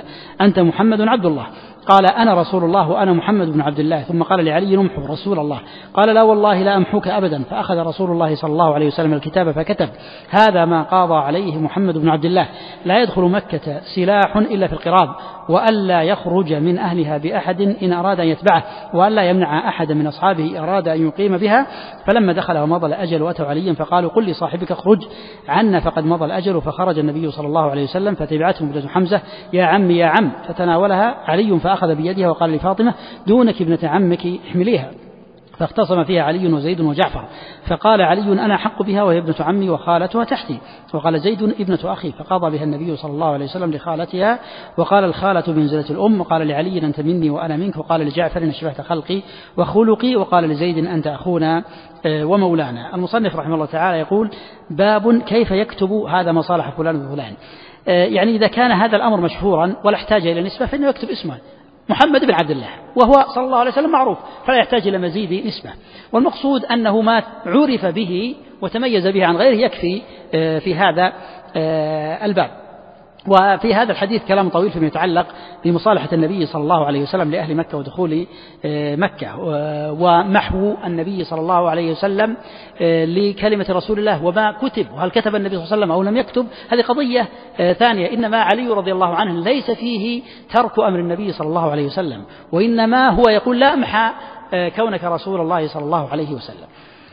بن عبد الله. قال أنا رسول الله وأنا محمد بن عبد الله. ثم قال لعلي نمحو رسول الله قال لا والله لا أمحوك أبدا. فأخذ رسول الله صلى الله عليه وسلم الكتاب فكتب هذا ما قاضى عليه محمد بن عبد الله لا يدخل مكة سلاح إلا في القراب وألا يخرج من أهلها بأحد إن أراد أن يتبعه وألا يمنع أحد من أصحابه أراد أن يقيم بها. فلما دخل ومضى الأجل وأتوا عليا فقالوا قل لصاحبك اخرج عنا فقد مضى الأجل. فخرج النبي صلى الله عليه وسلم فتبعتهم ابنة حمزة يا عم فتناولها علي فأخذ بيدها وقال لفاطمة دونك ابنة عمك احمليها فاختصم فيها علي وزيد وجعفر فقال علي أنا حق بها وهي ابنة عمي وخالتها تحتي وقال زيد ابنة أخي فقضى بها النبي صلى الله عليه وسلم لخالتها وقال الخالة بمنزلة الأم وقال لعلي أنت مني وأنا منك وقال لجعفر إن شبهت خلقي وخلقي وقال لزيد أنت أخونا ومولانا. المصنف رحمه الله تعالى يقول باب كيف يكتب هذا ما صالح فلان وفلان. يعني إذا كان هذا الأمر مشهورا ولا احتاج إلى نسبة فإنه يكتب اسمه محمد بن عبد الله وهو صلى الله عليه وسلم معروف فلا يحتاج إلى مزيد نسبة. والمقصود أنه ما عرف به وتميز به عن غيره يكفي في هذا الباب. وفي هذا الحديث كلام طويل فيما يتعلق بمصالحة النبي صلى الله عليه وسلم لأهل مكة ودخول مكة، ومحو النبي صلى الله عليه وسلم لكلمة رسول الله وما كتب، وهل كتب النبي صلى الله عليه وسلم أو لم يكتب، هذه قضية ثانية. إنما علي رضي الله عنه ليس فيه ترك أمر النبي صلى الله عليه وسلم، وإنما هو يقول لا أمحى كونك رسول الله صلى الله عليه وسلم.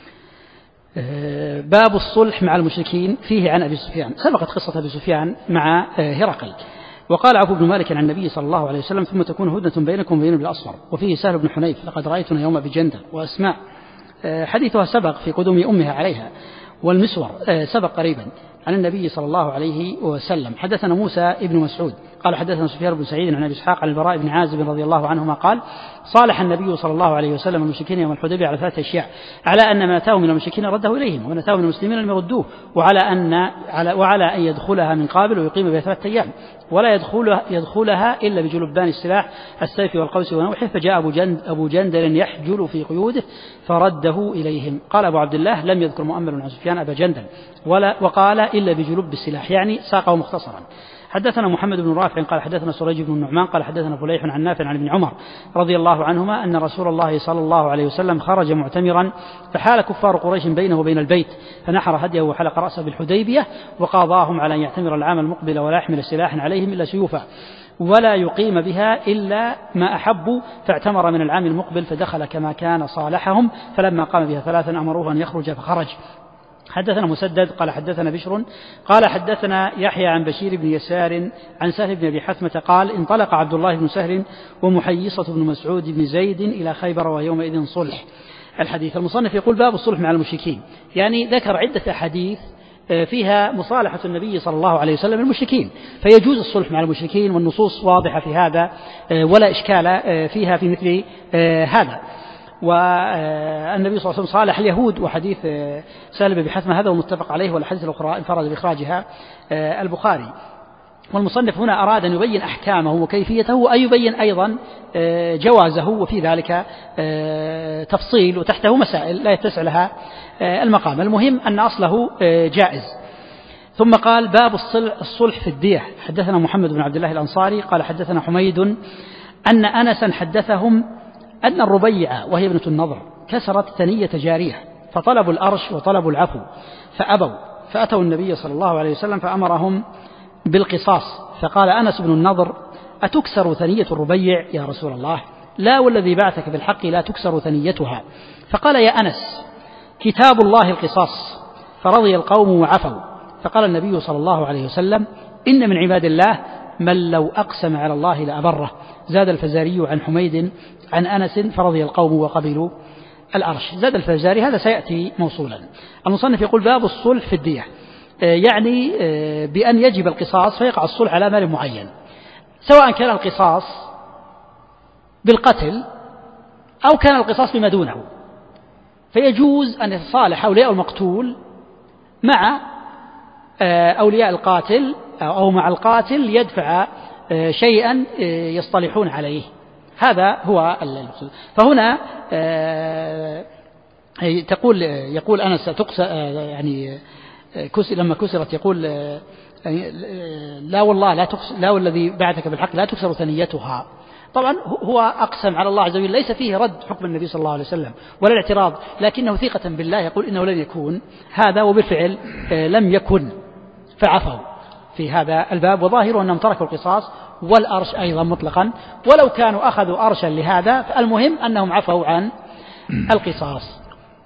باب الصلح مع المشركين، فيه عن أبي سفيان، سبقت قصة أبي سفيان مع هرقل. وقال عفو بن مالك عن النبي صلى الله عليه وسلم ثم تكون هدنة بينكم وبين بالأصفر. وفيه سهل بن حنيف لقد رأيتنا يوم بجندة، وأسماء حديثها سبق في قدوم أمها عليها، والمسور سبق قريبا عن النبي صلى الله عليه وسلم. حدثنا موسى ابن مسعود قال حدثنا سفيان بن سعيد عن أبي إسحاق عن البراء بن عازب رضي الله عنهما قال صالح النبي صلى الله عليه وسلم المشركين يوم الحديبية على 3 أشياء: على أن ما أتاه من المشركين رده إليهم، ومن أتاه من المسلمين لم يردوه، وعلى أن يدخلها من قابل ويقيم بها 3 أيام، ولا يدخلها إلا بجلبان السلاح السيف والقوس ونوحه. فجاء أبو جندل يحجل في قيوده فرده إليهم. قال أبو عبد الله لم يذكر مؤمل عن سفيان أبا جندل وقال إلا بجلب السلاح، يعني ساقه مختصرا. حدثنا محمد بن رافع قال حدثنا سريج بن النعمان قال حدثنا فليح عن نافع عن ابن عمر رضي الله عنهما أن رسول الله صلى الله عليه وسلم خرج معتمرا، فحال كفار قريش بينه وبين البيت، فنحر هديه وحلق رأسه بالحديبية، وقاضاهم على أن يعتمر العام المقبل ولا يحمل سلاحا عليهم إلا سيوفا، ولا يقيم بها إلا ما أحبوا، فاعتمر من العام المقبل فدخل كما كان صالحهم، فلما قام بها 3 أمروه أن يخرج فخرج. حدثنا مسدد قال حدثنا بشر قال حدثنا يحيى عن بشير بن يسار عن سهل بن أبي حثمة قال انطلق عبد الله بن سهل ومحيصة بن مسعود بن زيد إلى خيبر ويومئذ صلح. الحديث المصنف يقول باب الصلح مع المشركين، يعني ذكر عدة أحاديث فيها مصالحة النبي صلى الله عليه وسلم المشركين، فيجوز الصلح مع المشركين، والنصوص واضحة في هذا ولا إشكال فيها في مثل هذا. والنبي صلى الله عليه وسلم صالح اليهود، وحديث سالم بن حثمة هذا متفق عليه، والحديث الأخرى انفرد بإخراجها البخاري. والمصنف هنا أراد أن يبين أحكامه وكيفيته، وأن يبين أيضا جوازه، وفي ذلك تفصيل وتحته مسائل لا يتسع لها المقام. المهم أن أصله جائز. ثم قال باب الصلح في الدية. حدثنا محمد بن عبد الله الأنصاري قال حدثنا حميد أن أنسا حدثهم أن الربيع وهي ابنة النضر كسرت ثنية جارية، فطلبوا الأرش وطلبوا العفو فأبوا، فأتوا النبي صلى الله عليه وسلم فأمرهم بالقصاص. فقال أنس بن النضر أتكسر ثنية الربيع يا رسول الله؟ لا والذي بعثك بالحق لا تكسر ثنيتها. فقال يا أنس كتاب الله القصاص، فرضي القوم وعفوا. فقال النبي صلى الله عليه وسلم إن من عباد الله من لو أقسم على الله لأبره. زاد الفزاري عن حميد عن أنس فرضي القوم وقبلوا الأرش. زاد الفزاري هذا سيأتي موصولا. المصنف يقول باب الصلح في الدية، يعني بأن يجب القصاص فيقع الصلح على مال معين، سواء كان القصاص بالقتل أو كان القصاص بما دونه، فيجوز أن يتصالح أولياء المقتول مع أولياء القاتل أو مع القاتل يدفع شيئا يصطلحون عليه. هذا هو المقصود. فهنا يقول أنس يعني لما كسرت يقول لا والله لا والذي بعثك بالحق لا تكسر ثنيتها. طبعا هو أقسم على الله عز وجل، ليس فيه رد حكم النبي صلى الله عليه وسلم ولا الاعتراض، لكنه ثقة بالله يقول إنه لن يكون هذا، وبالفعل لم يكن، فعفوا في هذا الباب. وظاهره أنهم تركوا القصاص والأرش أيضا مطلقا، ولو كانوا أخذوا أرشا لهذا، فالمهم أنهم عفوا عن القصاص.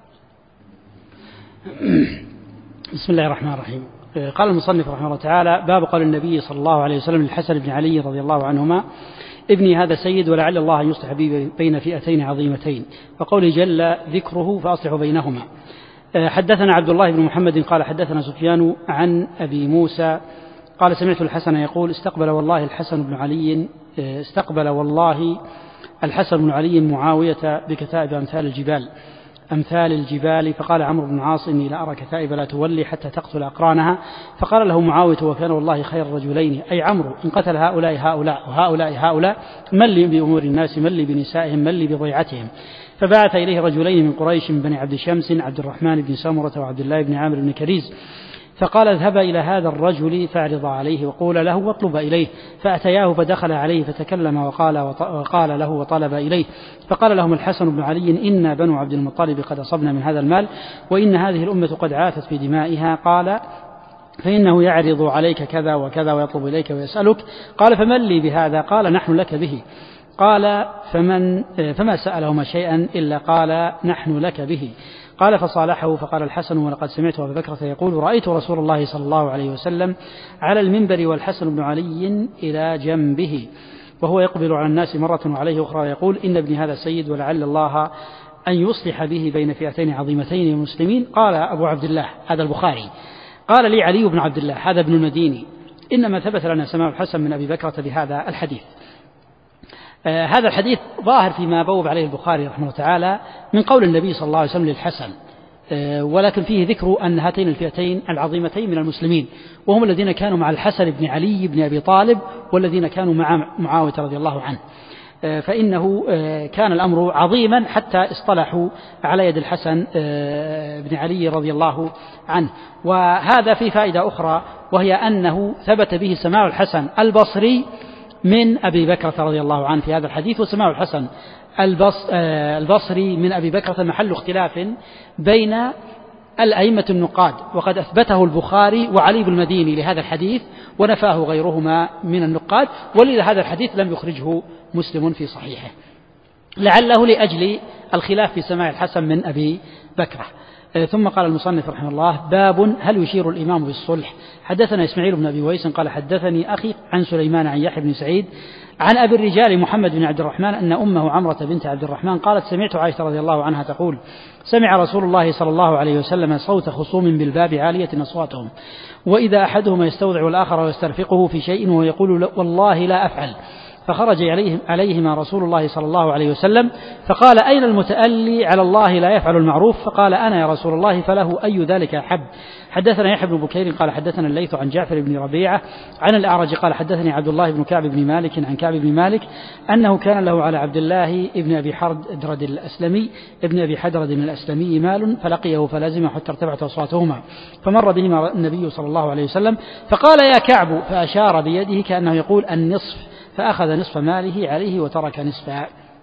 بسم الله الرحمن الرحيم. قال المصنف رحمه الله تعالى باب قول النبي صلى الله عليه وسلم للحسن بن علي رضي الله عنهما ابني هذا سيد ولعل الله أن يصلح بي بين فئتين عظيمتين، وقوله جل ذكره فأصلحوا بينهما. حدثنا عبد الله بن محمد قال حدثنا سفيان عن أبي موسى قال سمعت الحسن يقول استقبل والله الحسن بن علي معاوية بكتائب أمثال الجبال، فقال عمرو بن عاص إني لا أرى كتائب لا تولي حتى تقتل أقرانها. فقال له معاوية وكان والله خير الرجلين، أي عمرو إن قتل هؤلاء وهؤلاء من لي بأمور الناس، من لي بنسائهم، من لي بضيعتهم. فبعث إليه رجلين من قريش من بني عبد شمس، عبد الرحمن بن سمرة وعبد الله بن عامر بن كريز، فقال اذهبا إلى هذا الرجل فاعرضا عليه وقول له واطلب إليه. فأتياه فدخل عليه فتكلم وقال له وطلب إليه. فقال لهم الحسن بن علي إنا بنو عبد المطلب قد أصبنا من هذا المال وإن هذه الأمة قد عافت في دمائها. قال فإنه يعرض عليك كذا وكذا ويطلب إليك ويسألك. قال فمن لي بهذا؟ قال نحن لك به. قال فما سألهما شيئا إلا قال نحن لك به. قال فصالحه. فقال الحسن ولقد سمعت أبا بكر يقول رأيت رسول الله صلى الله عليه وسلم على المنبر والحسن بن علي إلى جنبه وهو يقبل على الناس مرة وعليه أخرى يقول إن ابني هذا سيد ولعل الله أن يصلح به بين فئتين عظيمتين من المسلمين. قال أبو عبد الله هذا البخاري قال لي علي بن عبد الله هذا ابن المديني إنما ثبت لنا سماع الحسن من أبي بكرة بهذا الحديث. هذا الحديث ظاهر فيما بوب عليه البخاري رحمه الله تعالى من قول النبي صلى الله عليه وسلم للحسن، ولكن فيه ذكر أن هاتين الفئتين العظيمتين من المسلمين وهم الذين كانوا مع الحسن بن علي بن أبي طالب والذين كانوا مع معاوية رضي الله عنه، فإنه كان الأمر عظيما حتى اصطلحوا على يد الحسن بن علي رضي الله عنه. وهذا في فائدة أخرى وهي أنه ثبت به سماع الحسن البصري من أبي بكرة رضي الله عنه في هذا الحديث، وسماع الحسن البصري من أبي بكرة محل اختلاف بين الأئمة النقاد، وقد أثبته البخاري وعلي بن المديني لهذا الحديث ونفاه غيرهما من النقاد، ولذا هذا الحديث لم يخرجه مسلم في صحيحه لعله لأجل الخلاف في سماع الحسن من أبي بكرة. ثم قال المصنف رحمه الله باب هل يشير الإمام بالصلح. حدثنا إسماعيل بن أبي ويس قال حدثني أخي عن سليمان عن يحيى بن سعيد عن أبي الرجال محمد بن عبد الرحمن أن أمه عمرة بنت عبد الرحمن قالت سمعت عائشة رضي الله عنها تقول سمع رسول الله صلى الله عليه وسلم صوت خصوم بالباب عالية أصواتهم وإذا أحدهما يستوضع الآخر ويسترفقه في شيء وهو يقول والله لا أفعل، فخرج عليهما رسول الله صلى الله عليه وسلم فقال أين المتألي على الله لا يفعل المعروف؟ فقال أنا يا رسول الله، فله أي ذلك أحب. حدثنا يحيى بن بكير قال حدثنا الليث عن جعفر بن ربيعة عن الأعرج قال حدثني عبد الله بن كعب بن مالك عن كعب بن مالك أنه كان له على عبد الله ابن أبي حدرد الأسلمي ابن أبي حدرد الأسلمي مال فلقيه فلازمه حتى ارتفعت أصواتهما، فمر بهما النبي صلى الله عليه وسلم فقال يا كعب، فأشار بيده كأنه يقول النصف، فأخذ نصف ماله عليه وترك نصفا.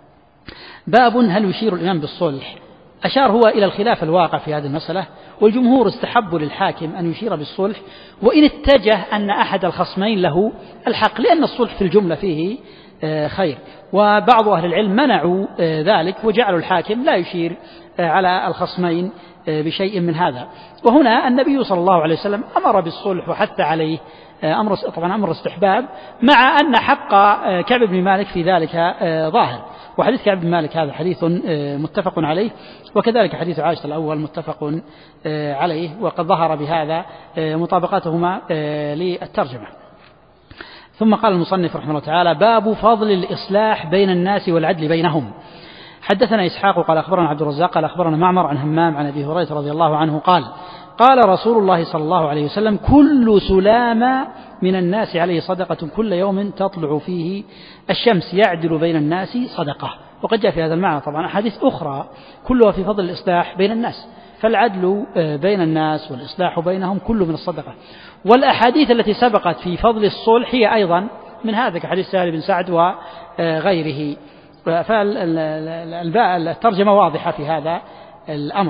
باب هل يشير الإمام بالصلح. أشار هو إلى الخلاف الواقع في هذه المسألة، والجمهور استحبوا للحاكم أن يشير بالصلح وإن اتجه أن أحد الخصمين له الحق، لأن الصلح في الجملة فيه خير، وبعض أهل العلم منعوا ذلك وجعلوا الحاكم لا يشير على الخصمين بشيء من هذا. وهنا النبي صلى الله عليه وسلم أمر بالصلح وحث عليه، طبعا أمر استحباب، مع أن حق كعب بن مالك في ذلك ظاهر. وحديث كعب بن مالك هذا حديث متفق عليه، وكذلك حديث عائشة الأول متفق عليه، وقد ظهر بهذا مطابقتهما للترجمة. ثم قال المصنف رحمه الله تعالى باب فضل الإصلاح بين الناس والعدل بينهم. حدثنا إسحاق قال أخبرنا عبد الرزاق قال أخبرنا معمر عن همام عن أبي هريرة رضي الله عنه قال قال رسول الله صلى الله عليه وسلم كل سلام من الناس عليه صدقة كل يوم تطلع فيه الشمس يعدل بين الناس صدقة. وقد جاء في هذا المعنى طبعا أحاديث أخرى كلها في فضل الإصلاح بين الناس، فالعدل بين الناس والإصلاح بينهم كله من الصدقة. والأحاديث التي سبقت في فضل الصلح هي أيضا من هذا كحديث سهل بن سعد وغيره، فالترجمة واضحة في هذا الأمر.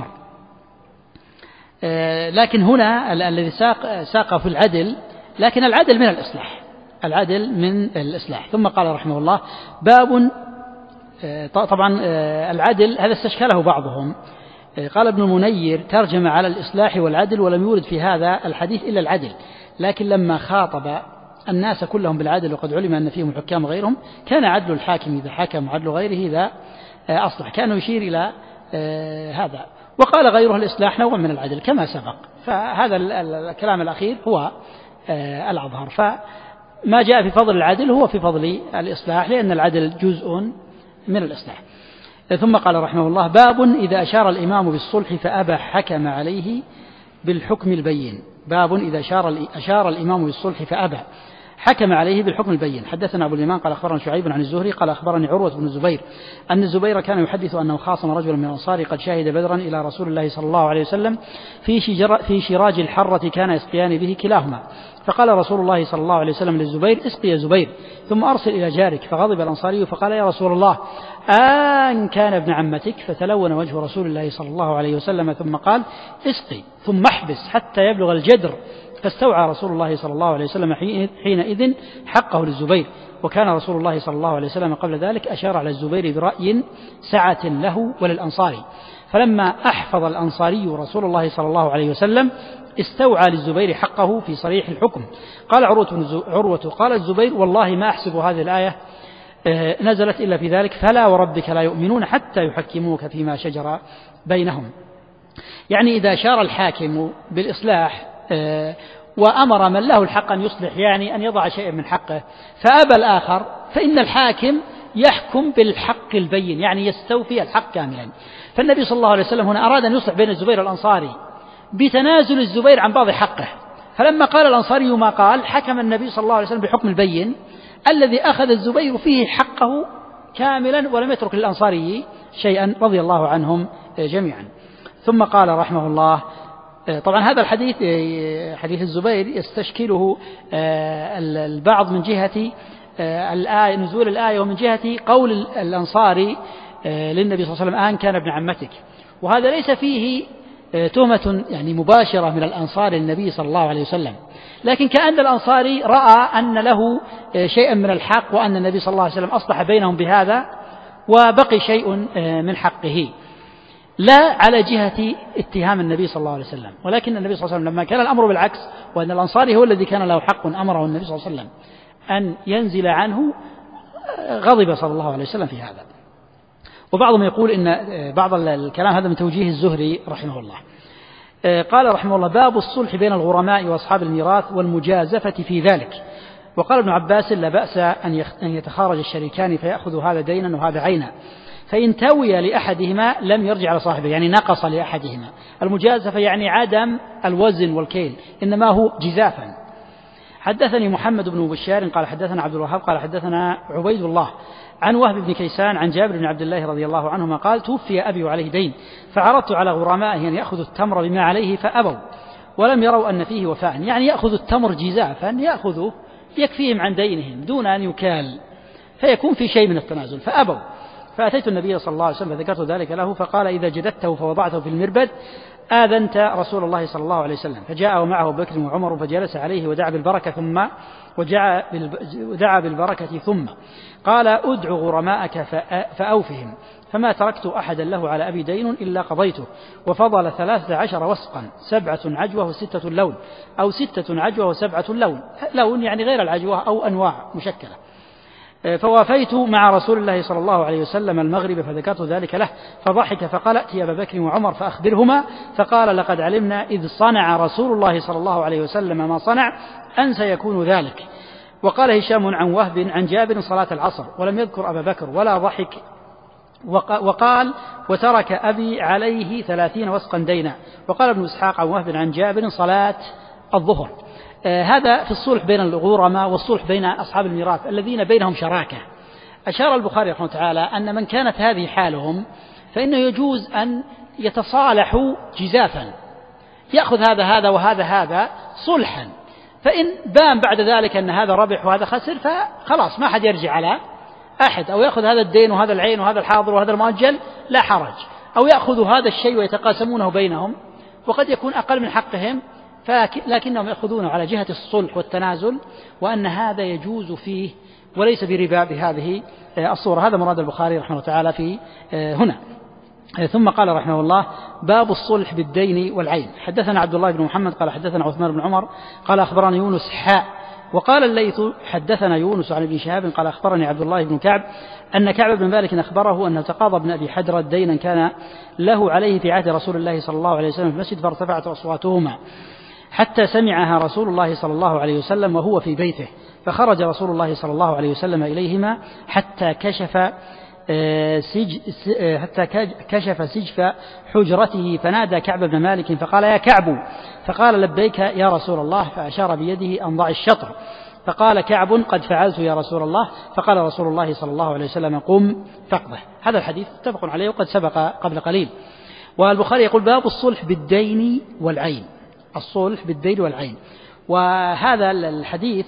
لكن هنا الذي ساق في العدل، لكن العدل من الإصلاح، العدل من الإصلاح. ثم قال رحمه الله باب، طبعا العدل هذا استشكله بعضهم، قال ابن المنير ترجم على الإصلاح والعدل ولم يورد في هذا الحديث إلا العدل، لكن لما خاطب الناس كلهم بالعدل وقد علم أن فيهم الحكام غيرهم كان عدل الحاكم إذا حكم وعدل غيره إذا أصلح، كانوا يشير إلى هذا. وقال غيره الإصلاح نوع من العدل كما سبق، فهذا الكلام الأخير هو الأظهر، فما جاء في فضل العدل هو في فضل الإصلاح، لأن العدل جزء من الإصلاح. ثم قال رحمه الله باب إذا أشار الإمام بالصلح فأبى حكم عليه بالحكم البين. باب إذا أشار الإمام بالصلح فأبى حكم عليه بالحكم البين. حدثنا أبو اليمان قال أخبرنا شعيب عن الزهري قال أخبرني عروة بن الزبير أن الزبير كان يحدث أنه خاصم رجلا من الأنصار قد شهد بدرا إلى رسول الله صلى الله عليه وسلم في شراج الحرة كان يسقيان به كلاهما، فقال رسول الله صلى الله عليه وسلم للزبير: اسقي يا زبير ثم أرسل إلى جارك. فغضب الأنصاري فقال: يا رسول الله، أن كان ابن عمتك؟ فتلون وجه رسول الله صلى الله عليه وسلم ثم قال: اسقي ثم احبس حتى يبلغ الجدر. فاستوعى رسول الله صلى الله عليه وسلم حينئذ حقه للزبير. وكان رسول الله صلى الله عليه وسلم قبل ذلك أشار على الزبير برأي سعة له وللأنصاري. فلما أحفظ الأنصاري رسول الله صلى الله عليه وسلم استوعى للزبير حقه في صريح الحكم. قال عروة قال الزبير: والله ما أحسب هذه الآية نزلت إلا في ذلك، فلا وربك لا يؤمنون حتى يحكموك فيما شجر بينهم. يعني إذا أشار الحاكم بالإصلاح وأمر من له الحق أن يصلح، يعني أن يضع شيئا من حقه، فأبى الآخر، فإن الحاكم يحكم بالحق البين، يعني يستوفي الحق كاملا. فالنبي صلى الله عليه وسلم هنا أراد أن يصلح بين الزبير والأنصاري بتنازل الزبير عن بعض حقه، فلما قال الأنصاري ما قال حكم النبي صلى الله عليه وسلم بحكم البين الذي أخذ الزبير فيه حقه كاملا ولم يترك للأنصاري شيئا رضي الله عنهم جميعا. ثم قال رحمه الله: طبعا هذا الحديث حديث الزبير يستشكله البعض من جهة الآية، نزول الآية، ومن جهة قول الأنصاري للنبي صلى الله عليه وسلم: أن كان ابن عمتك. وهذا ليس فيه تهمة يعني مباشرة من الأنصار للنبي صلى الله عليه وسلم، لكن كأن الأنصاري رأى أن له شيئا من الحق، وأن النبي صلى الله عليه وسلم أصلح بينهم بهذا وبقي شيء من حقه، لا على جهة اتهام النبي صلى الله عليه وسلم. ولكن النبي صلى الله عليه وسلم لما كان الأمر بالعكس، وأن الأنصاري هو الذي كان له حق أمره النبي صلى الله عليه وسلم أن ينزل عنه، غضب صلى الله عليه وسلم في هذا. وبعضهم يقول إن بعض الكلام هذا من توجيه الزهري رحمه الله. قال رحمه الله: باب الصلح بين الغرماء وأصحاب الميراث والمجازفة في ذلك. وقال ابن عباس: لا بأس أن يتخارج الشريكان فيأخذ هذا دينا وهذا عينا، فإن توي لأحدهما لم يرجع على صاحبه، يعني نقص لأحدهما. المجازفة يعني عدم الوزن والكيل، إنما هو جزافا. حدثني محمد بن بشار قال حدثنا عبد الوهاب قال حدثنا عبيد الله عن وهب بن كيسان عن جابر بن عبد الله رضي الله عنهما قال: توفي أبي وعليه دين، فعرضت على غرمائه أن يأخذوا التمر بما عليه فأبوا، ولم يروا أن فيه وفاء، يعني يأخذ التمر جزافا يأخذه يكفيهم عن دينهم دون أن يكال، فيكون في شيء من التنازل، فأبوا. فأتيت النبي صلى الله عليه وسلم فذكرت ذلك له، فقال: إذا جددته فوضعته في المربد آذنت رسول الله صلى الله عليه وسلم. فجاء ومعه بكر وعمر فجلس عليه ودعا بالبركة ثم قال: أدع غرماءك فأوفهم، فما تركت أحدا له على أبي دين إلا قضيته. وفضل 13 وسقا، 7 عجوة و6 لون، أو 6 عجوة و7 لون يعني غير العجوة أو أنواع مشكلة. فوافيت مع رسول الله صلى الله عليه وسلم المغرب فذكرت ذلك له، فضحك فقال: ائت أبا بكر وعمر فأخبرهما. فقال: لقد علمنا إذ صنع رسول الله صلى الله عليه وسلم ما صنع أن سيكون ذلك. وقال هشام عن وهب عن جابر صلاة العصر، ولم يذكر أبا بكر ولا ضحك. وقال: وترك أبي عليه 30 وسقا دينا. وقال ابن إسحاق عن وهب عن جابر صلاة الظهر. هذا في الصلح بين الغرماء والصلح بين أصحاب الميراث الذين بينهم شراكة. أشار البخاري رحمه تعالى أن من كانت هذه حالهم فإنه يجوز أن يتصالحوا جزافا، يأخذ هذا وهذا صلحا، فإن بان بعد ذلك أن هذا ربح وهذا خسر فخلاص ما حد يرجع على أحد، أو يأخذ هذا الدين وهذا العين وهذا الحاضر وهذا المؤجل لا حرج، أو يأخذ هذا الشيء ويتقاسمونه بينهم وقد يكون أقل من حقهم، لكنهم يأخذونه على جهة الصلح والتنازل، وأن هذا يجوز فيه وليس بربا بهذه الصورة. هذا مراد البخاري رحمه الله تعالى في هنا. ثم قال رحمه الله: باب الصلح بالدين والعين. حدثنا عبد الله بن محمد قال حدثنا عثمان بن عمر قال أخبرني يونس وقال الليث حدثنا يونس عن ابن شهاب قال أخبرني عبد الله بن كعب أن كعب بن مالك أخبره أنه تقاضى ابن أبي حدرة دينا كان له عليه في عهد رسول الله صلى الله عليه وسلم في المسجد، فارتفعت أصواتهما حتى سمعها رسول الله صلى الله عليه وسلم وهو في بيته، فخرج رسول الله صلى الله عليه وسلم إليهما حتى كشف سجف حجرته، فنادى كعب بن مالك فقال: يا كعب، فقال: لبيك يا رسول الله، فأشار بيده أن ضع الشطر، فقال كعب قد فعلت يا رسول الله، فقال رسول الله صلى الله عليه وسلم قم فاقضه. هذا الحديث متفق عليه وقد سبق قبل قليل. والبخاري يقول باب الصلح بالدين والعين، الصلح بالدين والعين. وهذا الحديث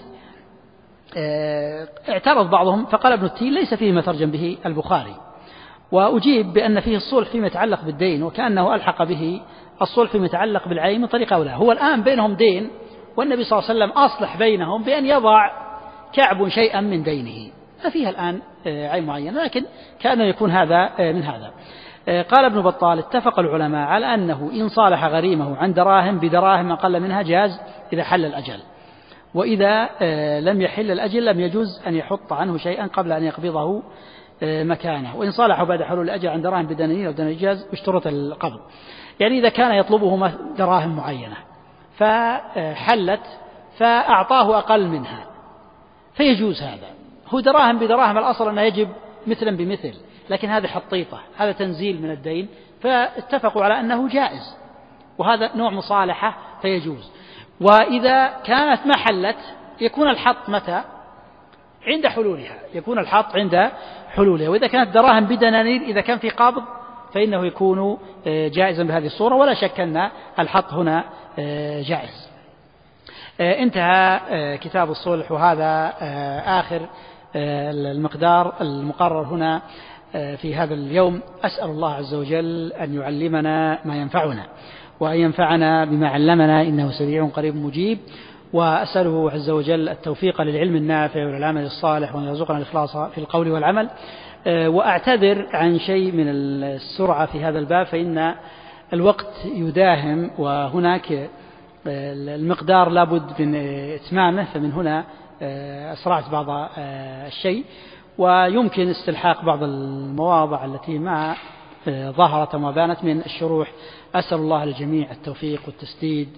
اعترض بعضهم فقال ابن التين ليس فيه ما ترجم به البخاري، وأجيب بأن فيه الصلح فيما يتعلق بالدين، وكأنه ألحق به الصلح فيما يتعلق بالعين من طريق أولى. هو الآن بينهم دين، والنبي صلى الله عليه وسلم أصلح بينهم بأن يضع كعب شيئا من دينه، ففيها الآن عين معينة، لكن كأنه يكون هذا من هذا. قال ابن بطال اتفق العلماء على أنه إن صالح غريمه عن دراهم بدراهم أقل منها جاز إذا حل الأجل، وإذا لم يحل الأجل لم يجوز أن يحط عنه شيئا قبل أن يقبضه مكانه. وإن صالحوا بعد حلول الأجل عن دراهم بدنانير أو دنانير جاز باشتراط القبض. يعني إذا كان يطلبه دراهم معينة فحلت فأعطاه أقل منها فيجوز هذا. هو دراهم بدراهم الأصل أنه يجب مثلا بمثل، لكن هذا حطيطة، هذا تنزيل من الدين، فاتفقوا على أنه جائز، وهذا نوع مصالحة فيجوز. وإذا كانت ما حلت يكون الحط متى؟ عند حلولها، يكون الحط عند حلولها. وإذا كانت دراهم بدنانير إذا كان في قبض فإنه يكون جائزا بهذه الصورة، ولا شك أن الحط هنا جائز. انتهى كتاب الصلح، وهذا آخر المقدار المقرر هنا في هذا اليوم. أسأل الله عز وجل أن يعلمنا ما ينفعنا وأن ينفعنا بما علمنا، إنه سريع قريب مجيب. وأسأله عز وجل التوفيق للعلم النافع وللعمل الصالح، وأن يرزقنا الإخلاص في القول والعمل. وأعتذر عن شيء من السرعة في هذا الباب، فإن الوقت يداهم، وهناك المقدار لابد من إتمامه، فمن هنا أسرعت بعض الشيء، ويمكن استلحاق بعض المواضع التي ما ظهرت وما بانت من الشروح. أسأل الله للجميع التوفيق والتسديد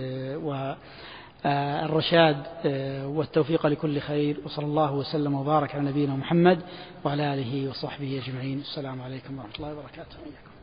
والرشاد والتوفيق لكل خير، وصلى الله وسلم وبارك على نبينا محمد وعلى آله وصحبه أجمعين. السلام عليكم ورحمة الله وبركاته.